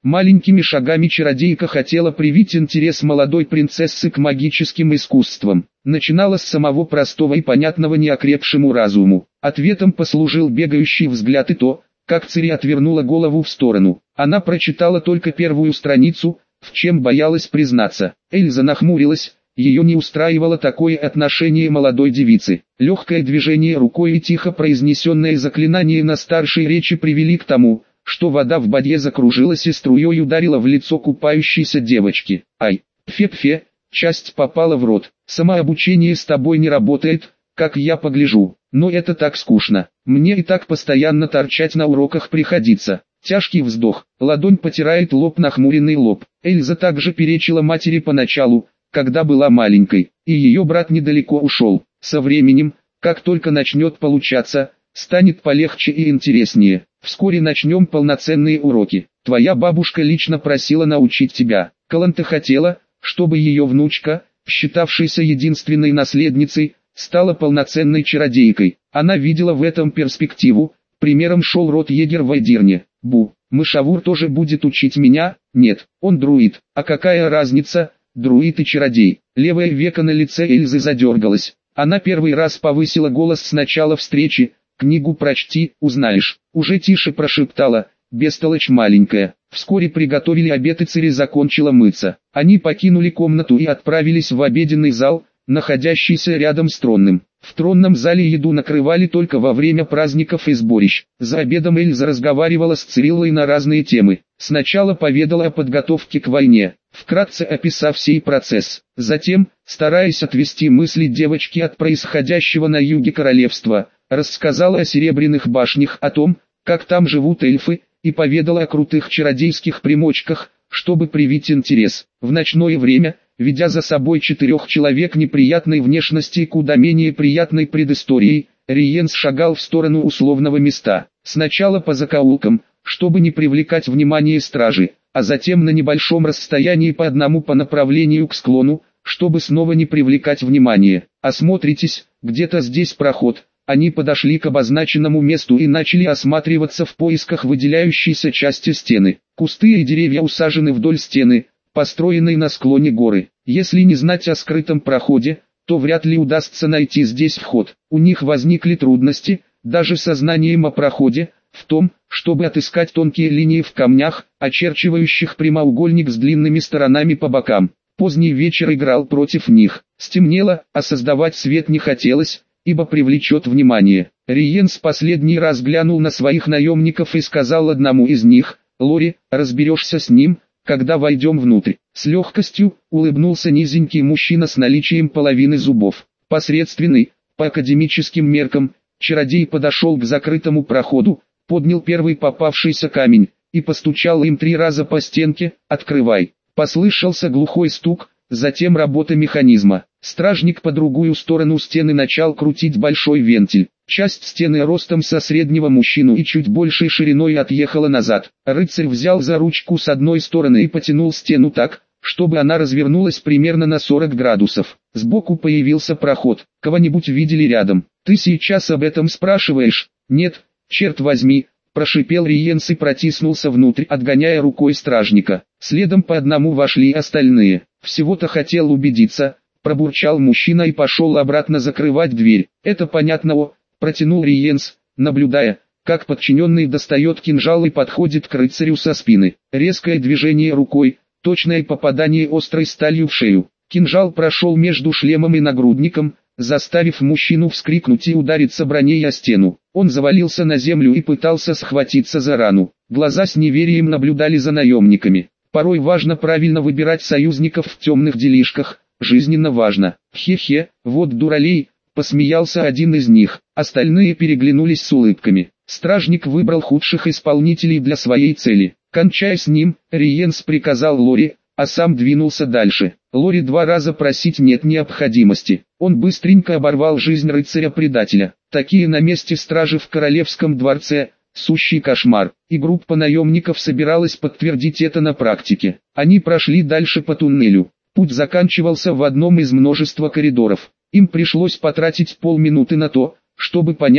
Маленькими шагами чародейка хотела привить интерес молодой принцессы к магическим искусствам. Начинала с самого простого и понятного неокрепшему разуму. Ответом послужил бегающий взгляд и то, как Цири отвернула голову в сторону. Она прочитала только первую страницу, в чем боялась признаться. Эльза нахмурилась, ее не устраивало такое отношение молодой девицы. Легкое движение рукой и тихо произнесенное заклинание на старшей речи привели к тому, что вода в бадье закружилась и струей ударила в лицо купающейся девочки. Ай, фе-фе, часть попала в рот. Самообучение с тобой не работает, как я погляжу. Но это так скучно. Мне и так постоянно торчать на уроках приходится. Тяжкий вздох. Ладонь потирает лоб, нахмуренный лоб. Эльза также перечила матери поначалу, когда была маленькой, и ее брат недалеко ушел. Со временем, как только начнет получаться, станет полегче и интереснее. Вскоре начнем полноценные уроки. Твоя бабушка лично просила научить тебя. Каланта хотела, чтобы ее внучка, считавшаяся единственной наследницей, стала полноценной чародейкой. Она видела в этом перспективу. Примером шел род Егер в Эдирне. Бу, Мышавур тоже будет учить меня? Нет, он друид. А какая разница, друид и чародей? Левое веко на лице Эльзы задергалось. Она первый раз повысила голос с начала встречи. «Книгу прочти, узнаешь». Уже тише прошептала, бестолочь маленькая. Вскоре приготовили обед и Цири закончила мыться. Они покинули комнату и отправились в обеденный зал, находящийся рядом с тронным. В тронном зале еду накрывали только во время праздников и сборищ. За обедом Эльза разговаривала с Цириллой на разные темы. Сначала поведала о подготовке к войне, вкратце описав сей процесс. Затем, стараясь отвести мысли девочки от происходящего на юге королевства, рассказала о Серебряных башнях, о том, как там живут эльфы, и поведала о крутых чародейских примочках, чтобы привить интерес. В ночное время, ведя за собой четырех человек неприятной внешности и куда менее приятной предысторией, Риенс шагал в сторону условного места. Сначала по закоулкам, чтобы не привлекать внимание стражи, а затем на небольшом расстоянии по одному по направлению к склону, чтобы снова не привлекать внимание. «Осмотритесь, где-то здесь проход». Они подошли к обозначенному месту и начали осматриваться в поисках выделяющейся части стены. Кусты и деревья усажены вдоль стены, построенной на склоне горы. Если не знать о скрытом проходе, то вряд ли удастся найти здесь вход. У них возникли трудности, даже со знанием о проходе, в том, чтобы отыскать тонкие линии в камнях, очерчивающих прямоугольник с длинными сторонами по бокам. Поздний вечер играл против них. Стемнело, а создавать свет не хотелось, ибо привлечет внимание. Риенс последний раз глянул на своих наемников и сказал одному из них: «Лори, разберешься с ним, когда войдем внутрь». С легкостью улыбнулся низенький мужчина с наличием половины зубов. Посредственный, по академическим меркам, чародей подошел к закрытому проходу, поднял первый попавшийся камень и постучал им три раза по стенке: «Открывай». Послышался глухой стук, затем работа механизма. Стражник по другую сторону стены начал крутить большой вентиль. Часть стены ростом со среднего мужчину и чуть большей шириной отъехала назад. Рыцарь взял за ручку с одной стороны и потянул стену так, чтобы она развернулась примерно на сорок градусов. Сбоку появился проход. Кого-нибудь видели рядом? «Ты сейчас об этом спрашиваешь?» «Нет, черт возьми», прошипел Риенс и протиснулся внутрь, отгоняя рукой стражника. Следом по одному вошли остальные. «Всего-то хотел убедиться», пробурчал мужчина и пошел обратно закрывать дверь. «Это понятно, протянул Риенс, наблюдая, как подчиненный достает кинжал и подходит к рыцарю со спины. Резкое движение рукой, точное попадание острой сталью в шею. Кинжал прошел между шлемом и нагрудником, заставив мужчину вскрикнуть и удариться броней о стену. Он завалился на землю и пытался схватиться за рану. Глаза с неверием наблюдали за наемниками. Порой важно правильно выбирать союзников в темных делишках, жизненно важно. «Хе-хе, вот дуралей», посмеялся один из них, остальные переглянулись с улыбками. Стражник выбрал худших исполнителей для своей цели. «Кончай с ним», Риенс приказал Лори, а сам двинулся дальше. Лори два раза просить нет необходимости. Он быстренько оборвал жизнь рыцаря-предателя. Такие на месте стражи в королевском дворце – сущий кошмар. И группа наемников собиралась подтвердить это на практике. Они прошли дальше по туннелю. Путь заканчивался в одном из множества коридоров. Им пришлось потратить полминуты на то, чтобы понять,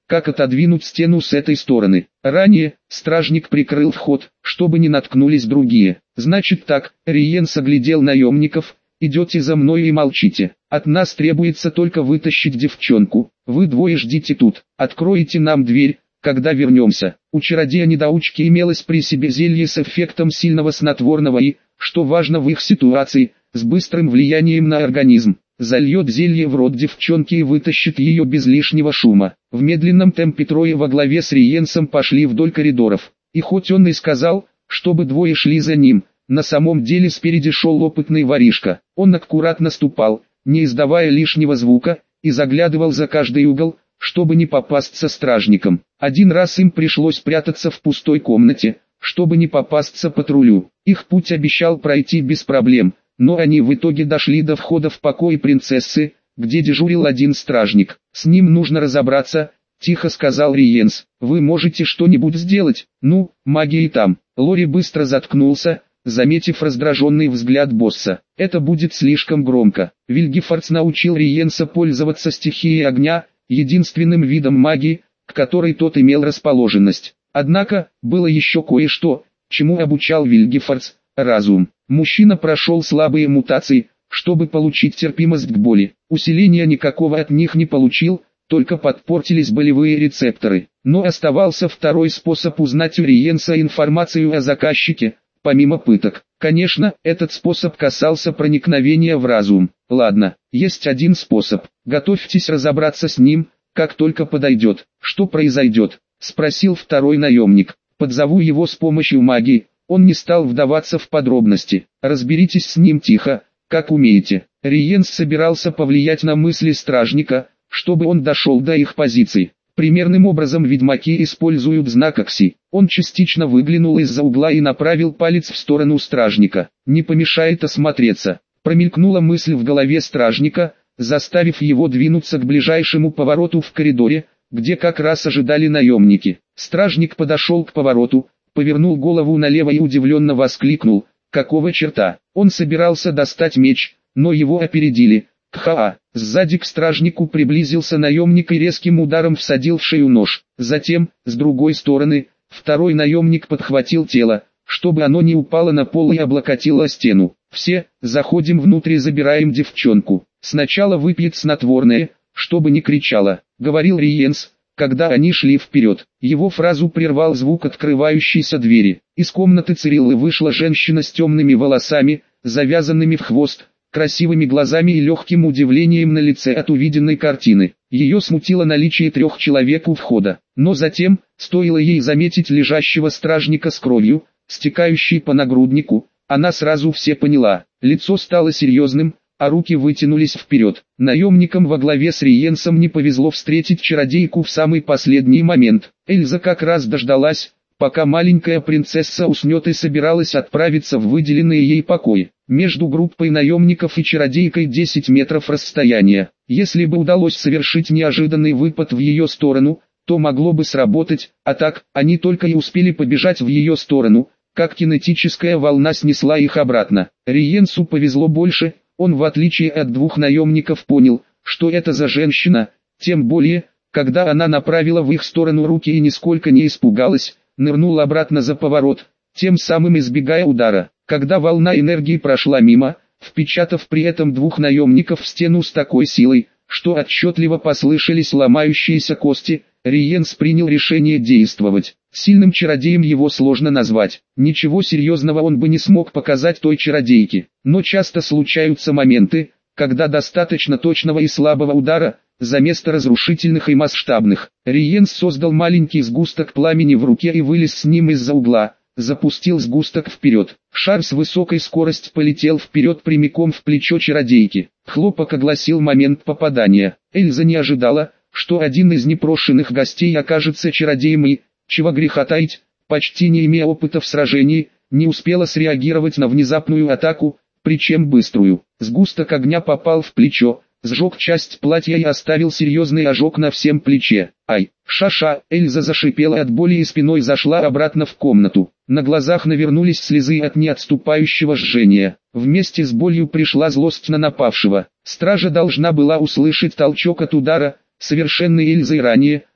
как отодвинуть стену с этой стороны. Ранее, стражник прикрыл вход, чтобы не наткнулись другие. Значит так, Риенс оглядел наемников, идете за мной и молчите. От нас требуется только вытащить девчонку, вы двое ждите тут, откроете нам дверь, когда вернемся. У чародея-недоучки имелось при себе зелье с эффектом сильного снотворного и, что важно в их ситуации, с быстрым влиянием на организм. Зальет зелье в рот девчонки и вытащит ее без лишнего шума. В медленном темпе трое во главе с Риенсом пошли вдоль коридоров. И хоть он и сказал, чтобы двое шли за ним, на самом деле спереди шел опытный воришка. Он аккуратно ступал, не издавая лишнего звука, и заглядывал за каждый угол, чтобы не попасться стражникам. Один раз им пришлось прятаться в пустой комнате, чтобы не попасться патрулю. Их путь обещал пройти без проблем. Но они в итоге дошли до входа в покой принцессы, где дежурил один стражник. «С ним нужно разобраться», — тихо сказал Риенс. «Вы можете что-нибудь сделать?» «Ну, магией там». Лори быстро заткнулся, заметив раздраженный взгляд босса. «Это будет слишком громко». Вильгефордс научил Риенса пользоваться стихией огня, единственным видом магии, к которой тот имел расположенность. Однако, было еще кое-что, чему обучал Вильгефордс — разум. Мужчина прошел слабые мутации, чтобы получить терпимость к боли. Усиления никакого от них не получил, только подпортились болевые рецепторы. Но оставался второй способ узнать у Риенса информацию о заказчике, помимо пыток. Конечно, этот способ касался проникновения в разум. Ладно, есть один способ. Готовьтесь разобраться с ним, как только подойдет. Что произойдет? Спросил второй наемник. Подзову его с помощью магии. Он не стал вдаваться в подробности. Разберитесь с ним тихо, как умеете. Риенс собирался повлиять на мысли стражника, чтобы он дошел до их позиций. Примерным образом ведьмаки используют знак Окси. Он частично выглянул из-за угла и направил палец в сторону стражника. Не помешает осмотреться. Промелькнула мысль в голове стражника, заставив его двинуться к ближайшему повороту в коридоре, где как раз ожидали наемники. Стражник подошел к повороту, повернул голову налево и удивленно воскликнул: «Какого черта?» Он собирался достать меч, но его опередили. Кха! Сзади к стражнику приблизился наемник и резким ударом всадил в шею нож. Затем, с другой стороны, второй наемник подхватил тело, чтобы оно не упало на пол и облокотило стену. «Все, заходим внутрь и забираем девчонку. Сначала выпьет снотворное, чтобы не кричала», — говорил Риенс, когда они шли вперед. Его фразу прервал звук открывающейся двери. Из комнаты Цириллы вышла женщина с темными волосами, завязанными в хвост, красивыми глазами и легким удивлением на лице от увиденной картины. Ее смутило наличие трех человек у входа. Но затем, стоило ей заметить лежащего стражника с кровью, стекающей по нагруднику, она сразу все поняла. Лицо стало серьезным, а руки вытянулись вперед. Наемникам во главе с Риенсом не повезло встретить чародейку в самый последний момент. Эльза как раз дождалась, пока маленькая принцесса уснет, и собиралась отправиться в выделенные ей покои. Между группой наемников и чародейкой десять метров расстояния. Если бы удалось совершить неожиданный выпад в ее сторону, то могло бы сработать, а так, они только и успели побежать в ее сторону, как кинетическая волна снесла их обратно. Риенсу повезло больше. Он, в отличие от двух наемников, понял, что это за женщина, тем более, когда она направила в их сторону руки и нисколько не испугалась, нырнула обратно за поворот, тем самым избегая удара. Когда волна энергии прошла мимо, впечатав при этом двух наемников в стену с такой силой, что отчетливо послышались ломающиеся кости, Риенс принял решение действовать. Сильным чародеем его сложно назвать. Ничего серьезного он бы не смог показать той чародейке. Но часто случаются моменты, когда достаточно точного и слабого удара, за место разрушительных и масштабных. Риенс создал маленький сгусток пламени в руке и вылез с ним из-за угла, запустил сгусток вперед. Шар с высокой скоростью полетел вперед прямиком в плечо чародейки. Хлопок огласил момент попадания. Эльза не ожидала, что один из непрошенных гостей окажется чародеем и, чего греха таить, почти не имея опыта в сражении, не успела среагировать на внезапную атаку, причем быструю. Сгусток огня попал в плечо, сжег часть платья и оставил серьезный ожог на всем плече. «Ай, ша-ша!» Эльза зашипела от боли и спиной зашла обратно в комнату. На глазах навернулись слезы от неотступающего жжения. Вместе с болью пришла злость на напавшего. Стража должна была услышать толчок от удара, совершенный Эльзой ранее,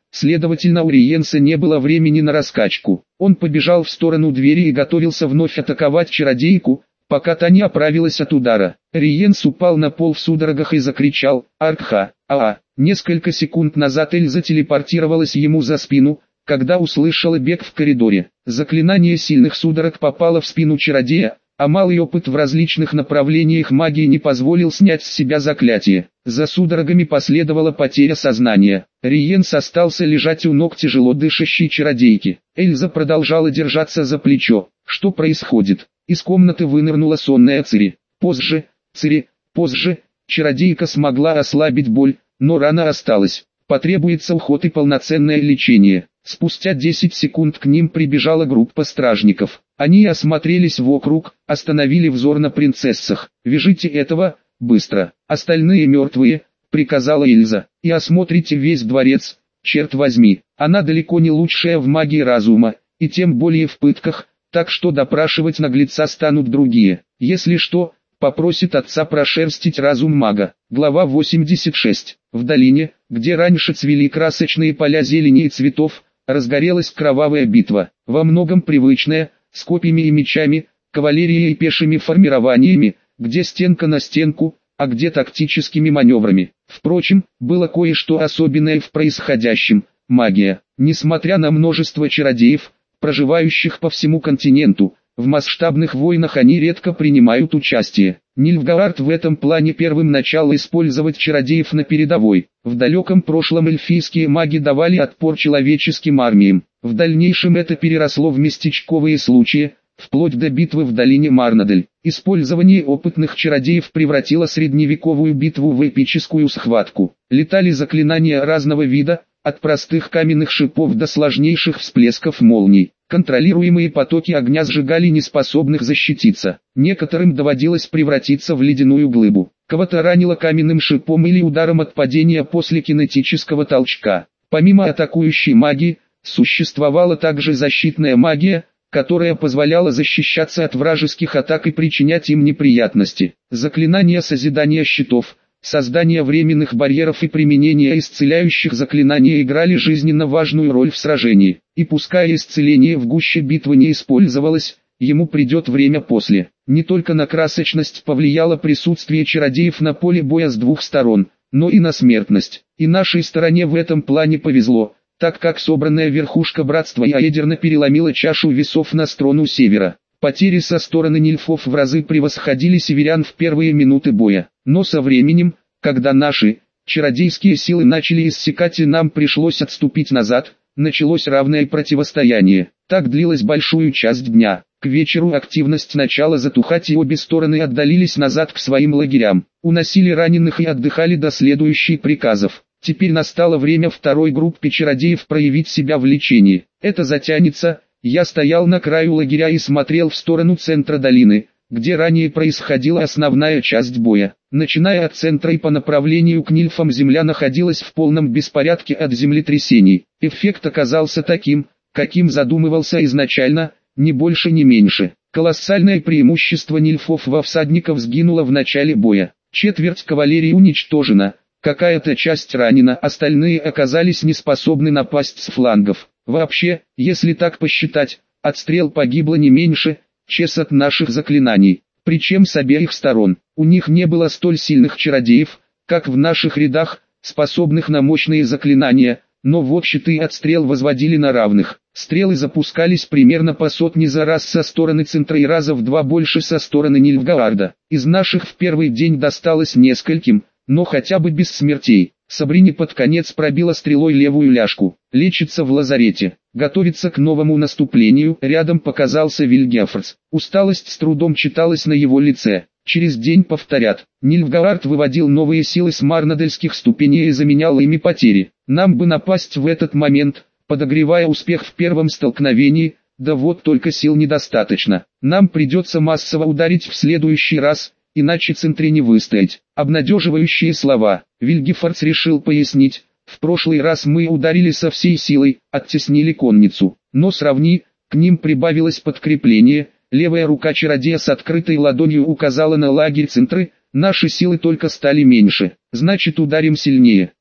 Следовательно, у Риенса не было времени на раскачку. Он побежал в сторону двери и готовился вновь атаковать чародейку, пока та не оправилась от удара. Риенс упал на пол в судорогах и закричал «Аркха! Аа!». Несколько секунд назад Эльза телепортировалась ему за спину, когда услышала бег в коридоре. Заклинание сильных судорог попало в спину чародея, а малый опыт в различных направлениях магии не позволил снять с себя заклятие. За судорогами последовала потеря сознания. Риенс остался лежать у ног тяжело дышащей чародейки. Эльза продолжала держаться за плечо. Что происходит? Из комнаты вынырнула сонная Цири. Позже, Цири, позже, чародейка смогла ослабить боль, но рана осталась. Потребуется уход и полноценное лечение. Спустя десять секунд к ним прибежала группа стражников. Они осмотрелись вокруг, остановили взор на принцессах. «Вяжите этого, быстро, остальные мертвые», — приказала Эльза. «И осмотрите весь дворец, черт возьми, она далеко не лучшая в магии разума, и тем более в пытках, так что допрашивать наглеца станут другие. Если что, попросит отца прошерстить разум мага». Глава восемьдесят шесть. В долине, где раньше цвели красочные поля зелени и цветов, разгорелась кровавая битва, во многом привычная, с копьями и мечами, кавалерией и пешими формированиями, где стенка на стенку, а где тактическими маневрами. Впрочем, было кое-что особенное в происходящем – магия. Несмотря на множество чародеев, проживающих по всему континенту, в масштабных войнах они редко принимают участие. Нильфгаард в этом плане первым начал использовать чародеев на передовой. В далеком прошлом эльфийские маги давали отпор человеческим армиям. В дальнейшем это переросло в местечковые случаи, вплоть до битвы в долине Марнадель. Использование опытных чародеев превратило средневековую битву в эпическую схватку. Летали заклинания разного вида, от простых каменных шипов до сложнейших всплесков молний. Контролируемые потоки огня сжигали неспособных защититься. Некоторым доводилось превратиться в ледяную глыбу. Кого-то ранило каменным шипом или ударом от падения после кинетического толчка. Помимо атакующей магии, существовала также защитная магия, которая позволяла защищаться от вражеских атак и причинять им неприятности. Заклинания созидания щитов, создание временных барьеров и применение исцеляющих заклинаний играли жизненно важную роль в сражении. И пускай исцеление в гуще битвы не использовалось, ему придет время после. Не только на красочность повлияло присутствие чародеев на поле боя с двух сторон, но и на смертность. И нашей стороне в этом плане повезло, так как собранная верхушка братства Яедерна переломила чашу весов на сторону севера. Потери со стороны нильфов в разы превосходили северян в первые минуты боя. Но со временем, когда наши чародейские силы начали иссякать и нам пришлось отступить назад, началось равное противостояние. Так длилось большую часть дня. К вечеру активность начала затухать и обе стороны отдалились назад к своим лагерям. Уносили раненых и отдыхали до следующих приказов. Теперь настало время второй группе чародеев проявить себя в лечении. Это затянется. Я стоял на краю лагеря и смотрел в сторону центра долины, где ранее происходила основная часть боя. Начиная от центра и по направлению к нильфам земля находилась в полном беспорядке от землетрясений. Эффект оказался таким, каким задумывался изначально, ни больше ни меньше. Колоссальное преимущество нильфов во всадников сгинуло в начале боя. Четверть кавалерии уничтожена, какая-то часть ранена, остальные оказались неспособны напасть с флангов. Вообще, если так посчитать, от стрел погибло не меньше, чем от наших заклинаний. Причем с обеих сторон. У них не было столь сильных чародеев, как в наших рядах, способных на мощные заклинания, но вот щиты и отстрел возводили на равных. Стрелы запускались примерно по сотне за раз со стороны центра и раза в два больше со стороны Нильфгаарда. Из наших в первый день досталось нескольким, но хотя бы без смертей. Сабрине под конец пробила стрелой левую ляжку. Лечится в лазарете. Готовится к новому наступлению. Рядом показался Вильгефордс. Усталость с трудом читалась на его лице. Через день повторят. Нильфгаард выводил новые силы с марнадельских ступеней и заменял ими потери. Нам бы напасть в этот момент, подогревая успех в первом столкновении, да вот только сил недостаточно. Нам придется массово ударить в следующий раз, иначе центре не выстоять. Обнадеживающие слова. Вильгефордс решил пояснить. В прошлый раз мы ударили со всей силой, оттеснили конницу. Но сравни, к ним прибавилось подкрепление. Левая рука чародея с открытой ладонью указала на лагерь центры. Наши силы только стали меньше. Значит, ударим сильнее.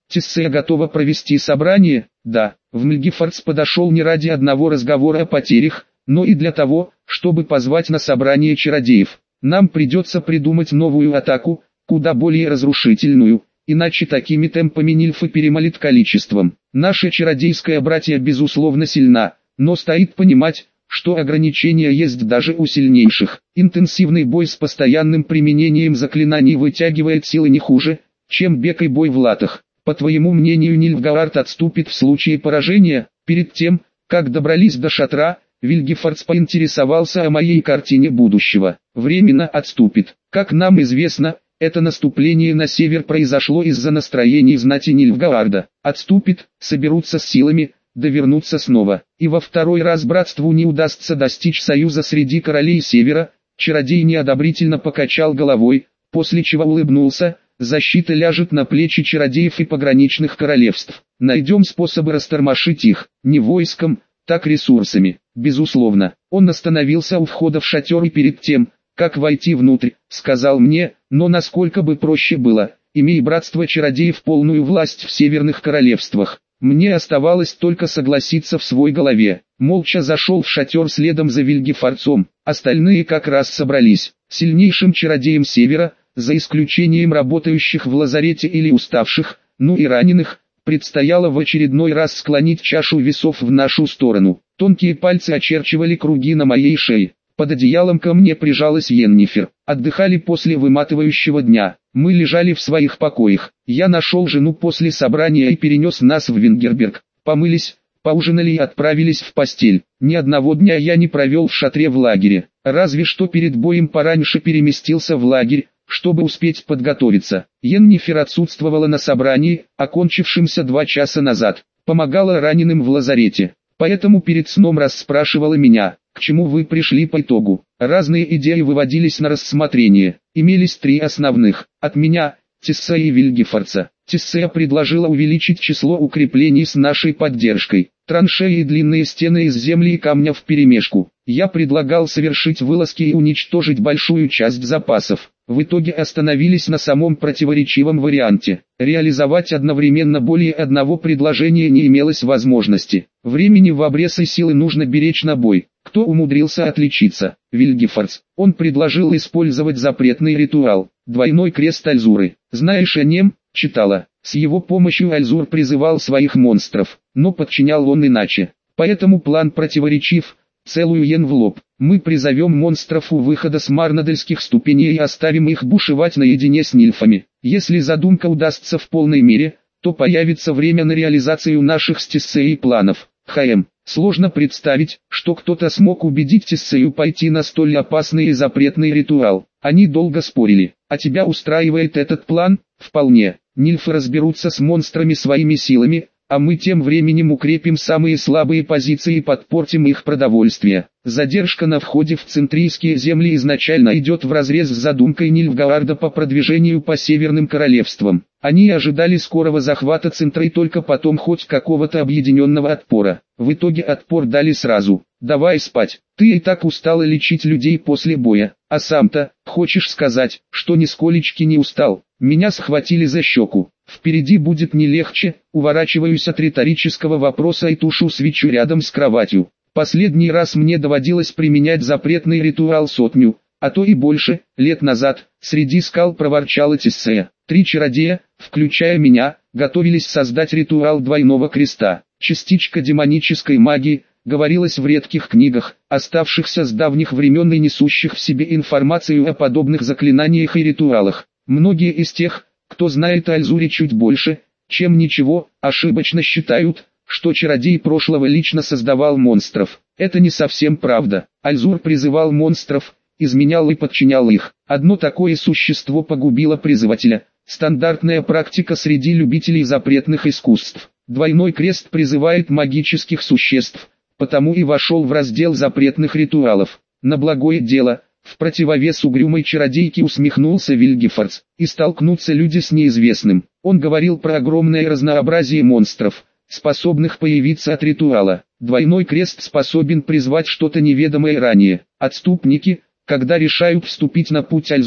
Тессея готова провести собрание? Да. В Мельгефордс подошел не ради одного разговора о потерях, но и для того, чтобы позвать на собрание чародеев. Нам придется придумать новую атаку, куда более разрушительную, иначе такими темпами Нильфы перемолит количеством. Наша чародейская братья безусловно сильна, но стоит понимать, что ограничения есть даже у сильнейших. Интенсивный бой с постоянным применением заклинаний вытягивает силы не хуже, чем бег и бой в латах. По твоему мнению, Нильфгаард отступит в случае поражения? Перед тем, как добрались до шатра, Вильгефордс поинтересовался о моей картине будущего. Временно отступит. Как нам известно, это наступление на север произошло из-за настроений знати Нильфгаарда. Отступит, соберутся с силами, да вернутся снова. И во второй раз братству не удастся достичь союза среди королей севера. Чародей неодобрительно покачал головой, после чего улыбнулся. Защита ляжет на плечи чародеев и пограничных королевств. Найдем способы растормошить их, не войском, так ресурсами. Безусловно, он остановился у входа в шатер и перед тем, как войти внутрь, сказал мне, но насколько бы проще было, имей братство чародеев полную власть в северных королевствах. Мне оставалось только согласиться в свой голове. Молча зашел в шатер следом за Вильгефордсом. Остальные как раз собрались. Сильнейшим чародеем севера, за исключением работающих в лазарете или уставших, ну и раненых, предстояло в очередной раз склонить чашу весов в нашу сторону. Тонкие пальцы очерчивали круги на моей шее. Под одеялом ко мне прижалась Йеннифер. Отдыхали после выматывающего дня. Мы лежали в своих покоях. Я нашел жену после собрания и перенес нас в Венгерберг. Помылись, поужинали и отправились в постель. Ни одного дня я не провел в шатре в лагере. Разве что перед боем пораньше переместился в лагерь, чтобы успеть подготовиться. Йеннифер отсутствовала на собрании, окончившемся два часа назад. Помогала раненым в лазарете. Поэтому перед сном расспрашивала меня, к чему вы пришли по итогу. Разные идеи выводились на рассмотрение. Имелись три основных. От меня, Тессея и Вильгефордса. Тессея предложила увеличить число укреплений с нашей поддержкой. Траншеи и длинные стены из земли и камня вперемешку. Я предлагал совершить вылазки и уничтожить большую часть запасов. В итоге остановились на самом противоречивом варианте. Реализовать одновременно более одного предложения не имелось возможности. Времени в обрез и силы нужно беречь на бой. Кто умудрился отличиться? Вильгефордс. Он предложил использовать запретный ритуал. Двойной крест Альзуры. Знаешь о нем? Читала. С его помощью Альзур призывал своих монстров, но подчинял он иначе. Поэтому план противоречив. Целую йен в лоб. Мы призовем монстров у выхода с марнадельских ступеней и оставим их бушевать наедине с нильфами. Если задумка удастся в полной мере, то появится время на реализацию наших с Тессеей планов. ХМ. Сложно представить, что кто-то смог убедить Тессею пойти на столь опасный и запретный ритуал. Они долго спорили. А тебя устраивает этот план? Вполне. Нильфы разберутся с монстрами своими силами, а мы тем временем укрепим самые слабые позиции и подпортим их продовольствие. Задержка на входе в центрийские земли изначально идет вразрез с задумкой Нильфгаарда по продвижению по северным королевствам. Они ожидали скорого захвата центра и только потом хоть какого-то объединенного отпора. В итоге отпор дали сразу. Давай спать, ты и так устала лечить людей после боя, а сам-то, хочешь сказать, что нисколечки не устал? Меня схватили за щеку. Впереди будет не легче, уворачиваюсь от риторического вопроса и тушу свечу рядом с кроватью. Последний раз мне доводилось применять запретный ритуал сотню, а то и больше, лет назад, среди скал проворчала Тессея. Три чародея, включая меня, готовились создать ритуал двойного креста. Частичка демонической магии, говорилось в редких книгах, оставшихся с давних времен и несущих в себе информацию о подобных заклинаниях и ритуалах. Многие из тех, кто знает о Альзуре чуть больше, чем ничего, ошибочно считают, что чародей прошлого лично создавал монстров. Это не совсем правда. Альзур призывал монстров, изменял и подчинял их. Одно такое существо погубило призывателя. Стандартная практика среди любителей запретных искусств. Двойной крест призывает магических существ, потому и вошел в раздел запретных ритуалов. На благое дело, в противовес угрюмой чародейке усмехнулся Вильгефордс, и столкнутся люди с неизвестным. Он говорил про огромное разнообразие монстров, способных появиться от ритуала. Двойной крест способен призвать что-то неведомое ранее. Отступники, когда решают вступить на путь Альзура,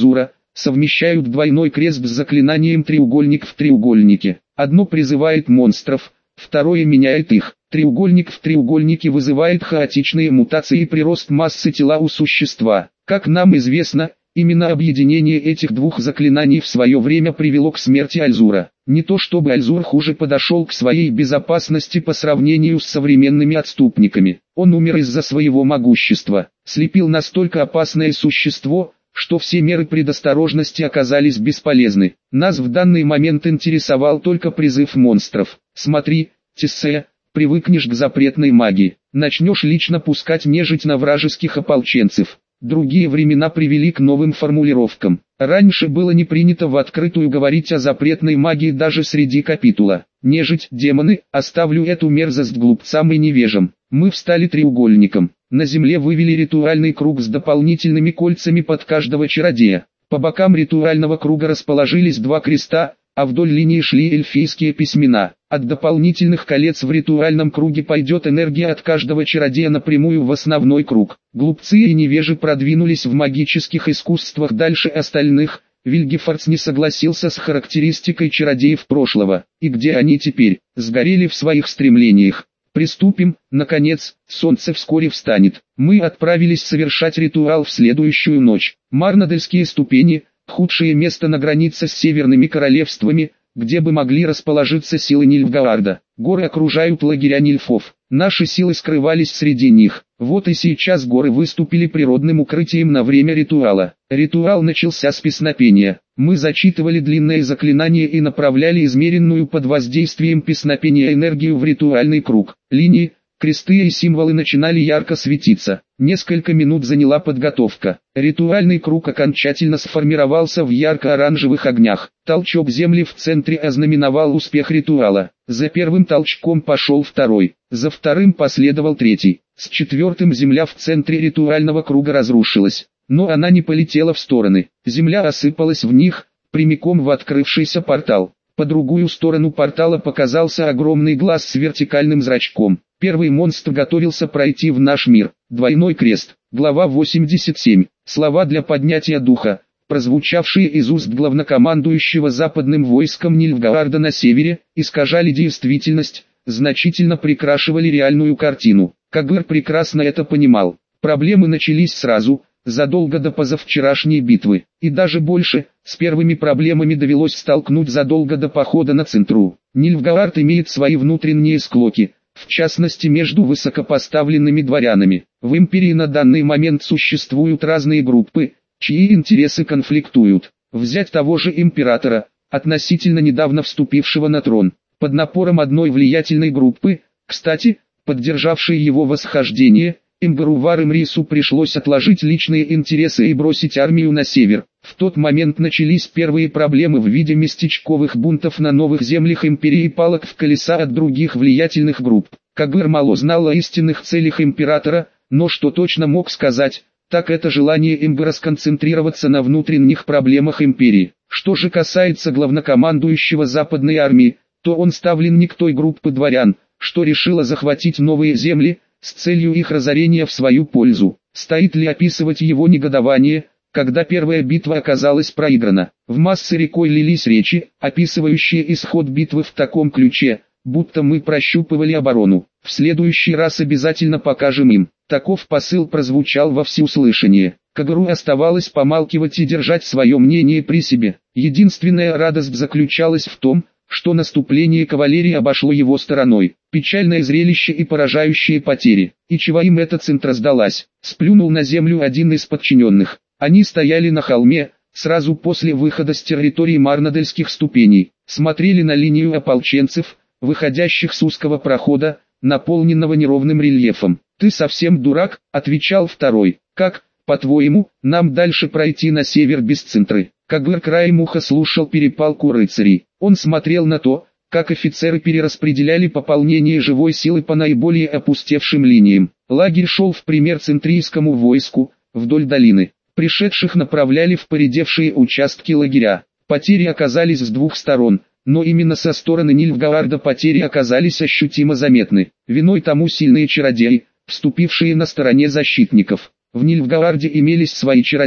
совмещают двойной крест с заклинанием треугольник в треугольнике. Одно призывает монстров, второе меняет их. Треугольник в треугольнике вызывает хаотичные мутации и прирост массы тела у существа. Как нам известно, именно объединение этих двух заклинаний в свое время привело к смерти Альзура. Не то чтобы Альзур хуже подошел к своей безопасности по сравнению с современными отступниками. Он умер из-за своего могущества. Слепил настолько опасное существо, что все меры предосторожности оказались бесполезны. Нас в данный момент интересовал только призыв монстров. Смотри, Тессе, привыкнешь к запретной магии, начнешь лично пускать нежить на вражеских ополченцев. Другие времена привели к новым формулировкам. Раньше было не принято в открытую говорить о запретной магии даже среди капитула. Нежить, демоны, оставлю эту мерзость глупцам и невежам. Мы встали треугольником. На земле вывели ритуальный круг с дополнительными кольцами под каждого чародея. По бокам ритуального круга расположились два креста, а вдоль линии шли эльфийские письмена. От дополнительных колец в ритуальном круге пойдет энергия от каждого чародея напрямую в основной круг. Глупцы и невежи продвинулись в магических искусствах дальше остальных. Вильгефордс не согласился с характеристикой чародеев прошлого. И где они теперь? Сгорели в своих стремлениях. Приступим, наконец, солнце вскоре встанет. Мы отправились совершать ритуал в следующую ночь. Марнадельские ступени, худшее место на границе с северными королевствами, где бы могли расположиться силы Нильфгаарда. Горы окружают лагеря нильфов. Наши силы скрывались среди них. Вот и сейчас горы выступили природным укрытием на время ритуала. Ритуал начался с песнопения. Мы зачитывали длинное заклинание и направляли измеренную под воздействием песнопения энергию в ритуальный круг. Линии, кресты и символы начинали ярко светиться. Несколько минут заняла подготовка. Ритуальный круг окончательно сформировался в ярко-оранжевых огнях. Толчок земли в центре ознаменовал успех ритуала. За первым толчком пошел второй. За вторым последовал третий. С четвертым земля в центре ритуального круга разрушилась. Но она не полетела в стороны. Земля осыпалась в них, прямиком в открывшийся портал. По другую сторону портала показался огромный глаз с вертикальным зрачком. Первый монстр готовился пройти в наш мир. Двойной крест. Глава восемьдесят семь. Слова для поднятия духа, прозвучавшие из уст главнокомандующего западным войском Нильфгаарда на севере, искажали действительность, значительно прикрашивали реальную картину. Кагыр прекрасно это понимал. Проблемы начались сразу, задолго до позавчерашней битвы, и даже больше, с первыми проблемами довелось столкнуть задолго до похода на Центру. Нильфгаард имеет свои внутренние склоки, в частности между высокопоставленными дворянами. В империи на данный момент существуют разные группы, чьи интересы конфликтуют. Взять того же императора, относительно недавно вступившего на трон, под напором одной влиятельной группы, кстати, поддержавшей его восхождение, Имгару Вар-Эмрису пришлось отложить личные интересы и бросить армию на север. В тот момент начались первые проблемы в виде местечковых бунтов на новых землях империи и палок в колеса от других влиятельных групп. Кагыр мало знал о истинных целях императора, но что точно мог сказать, так это желание Имгара сконцентрироваться на внутренних проблемах империи. Что же касается главнокомандующего западной армии, то он ставленник той группы дворян, что решила захватить новые земли, с целью их разорения в свою пользу. Стоит ли описывать его негодование, когда первая битва оказалась проиграна? В массы рекой лились речи, описывающие исход битвы в таком ключе, будто мы прощупывали оборону. В следующий раз обязательно покажем им. Таков посыл прозвучал во всеуслышание. Кагыру оставалось помалкивать и держать свое мнение при себе. Единственная радость заключалась в том, что наступление кавалерии обошло его стороной. Печальное зрелище и поражающие потери. И чего им эта Центра сдалась? Сплюнул на землю один из подчиненных. Они стояли на холме, сразу после выхода с территории Марнадельских ступеней. Смотрели на линию ополченцев, выходящих с узкого прохода, наполненного неровным рельефом. «Ты совсем дурак», — отвечал второй. «Как, по-твоему, нам дальше пройти на север без Центры?» Кагыр краем уха слушал перепалку рыцарей. Он смотрел на то, как офицеры перераспределяли пополнение живой силы по наиболее опустевшим линиям. Лагерь шел в пример центрийскому войску, вдоль долины. Пришедших направляли в поредевшие участки лагеря. Потери оказались с двух сторон, но именно со стороны Нильфгаарда потери оказались ощутимо заметны. Виной тому сильные чародеи, вступившие на стороне защитников. В Нильфгаарде имелись свои чародеи,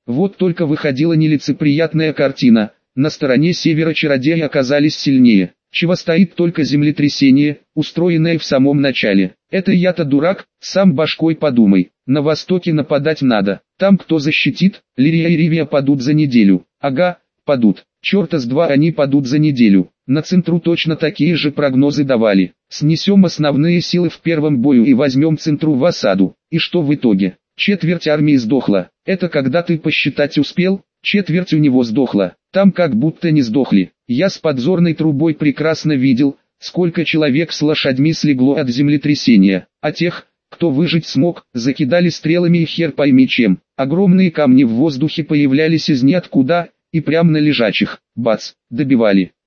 Вот только выходила нелицеприятная картина. На стороне севера чародеи оказались сильнее. Чего стоит только землетрясение, устроенное в самом начале. Это я-то дурак, сам башкой подумай. На востоке нападать надо. Там кто защитит? Лирия и Ривия падут за неделю. Ага, падут. Черта с два они падут за неделю. На центру точно такие же прогнозы давали. Снесем основные силы в первом бою и возьмем центру в осаду. И что в итоге? Четверть армии сдохла. Это когда ты посчитать успел? Четверть у него сдохла. Там как будто не сдохли. Я с подзорной трубой прекрасно видел, сколько человек с лошадьми слегло от землетрясения. А тех, кто выжить смог, закидали стрелами и хер пойми чем. Огромные камни в воздухе появлялись из ниоткуда, и прямо на лежачих, бац, добивали.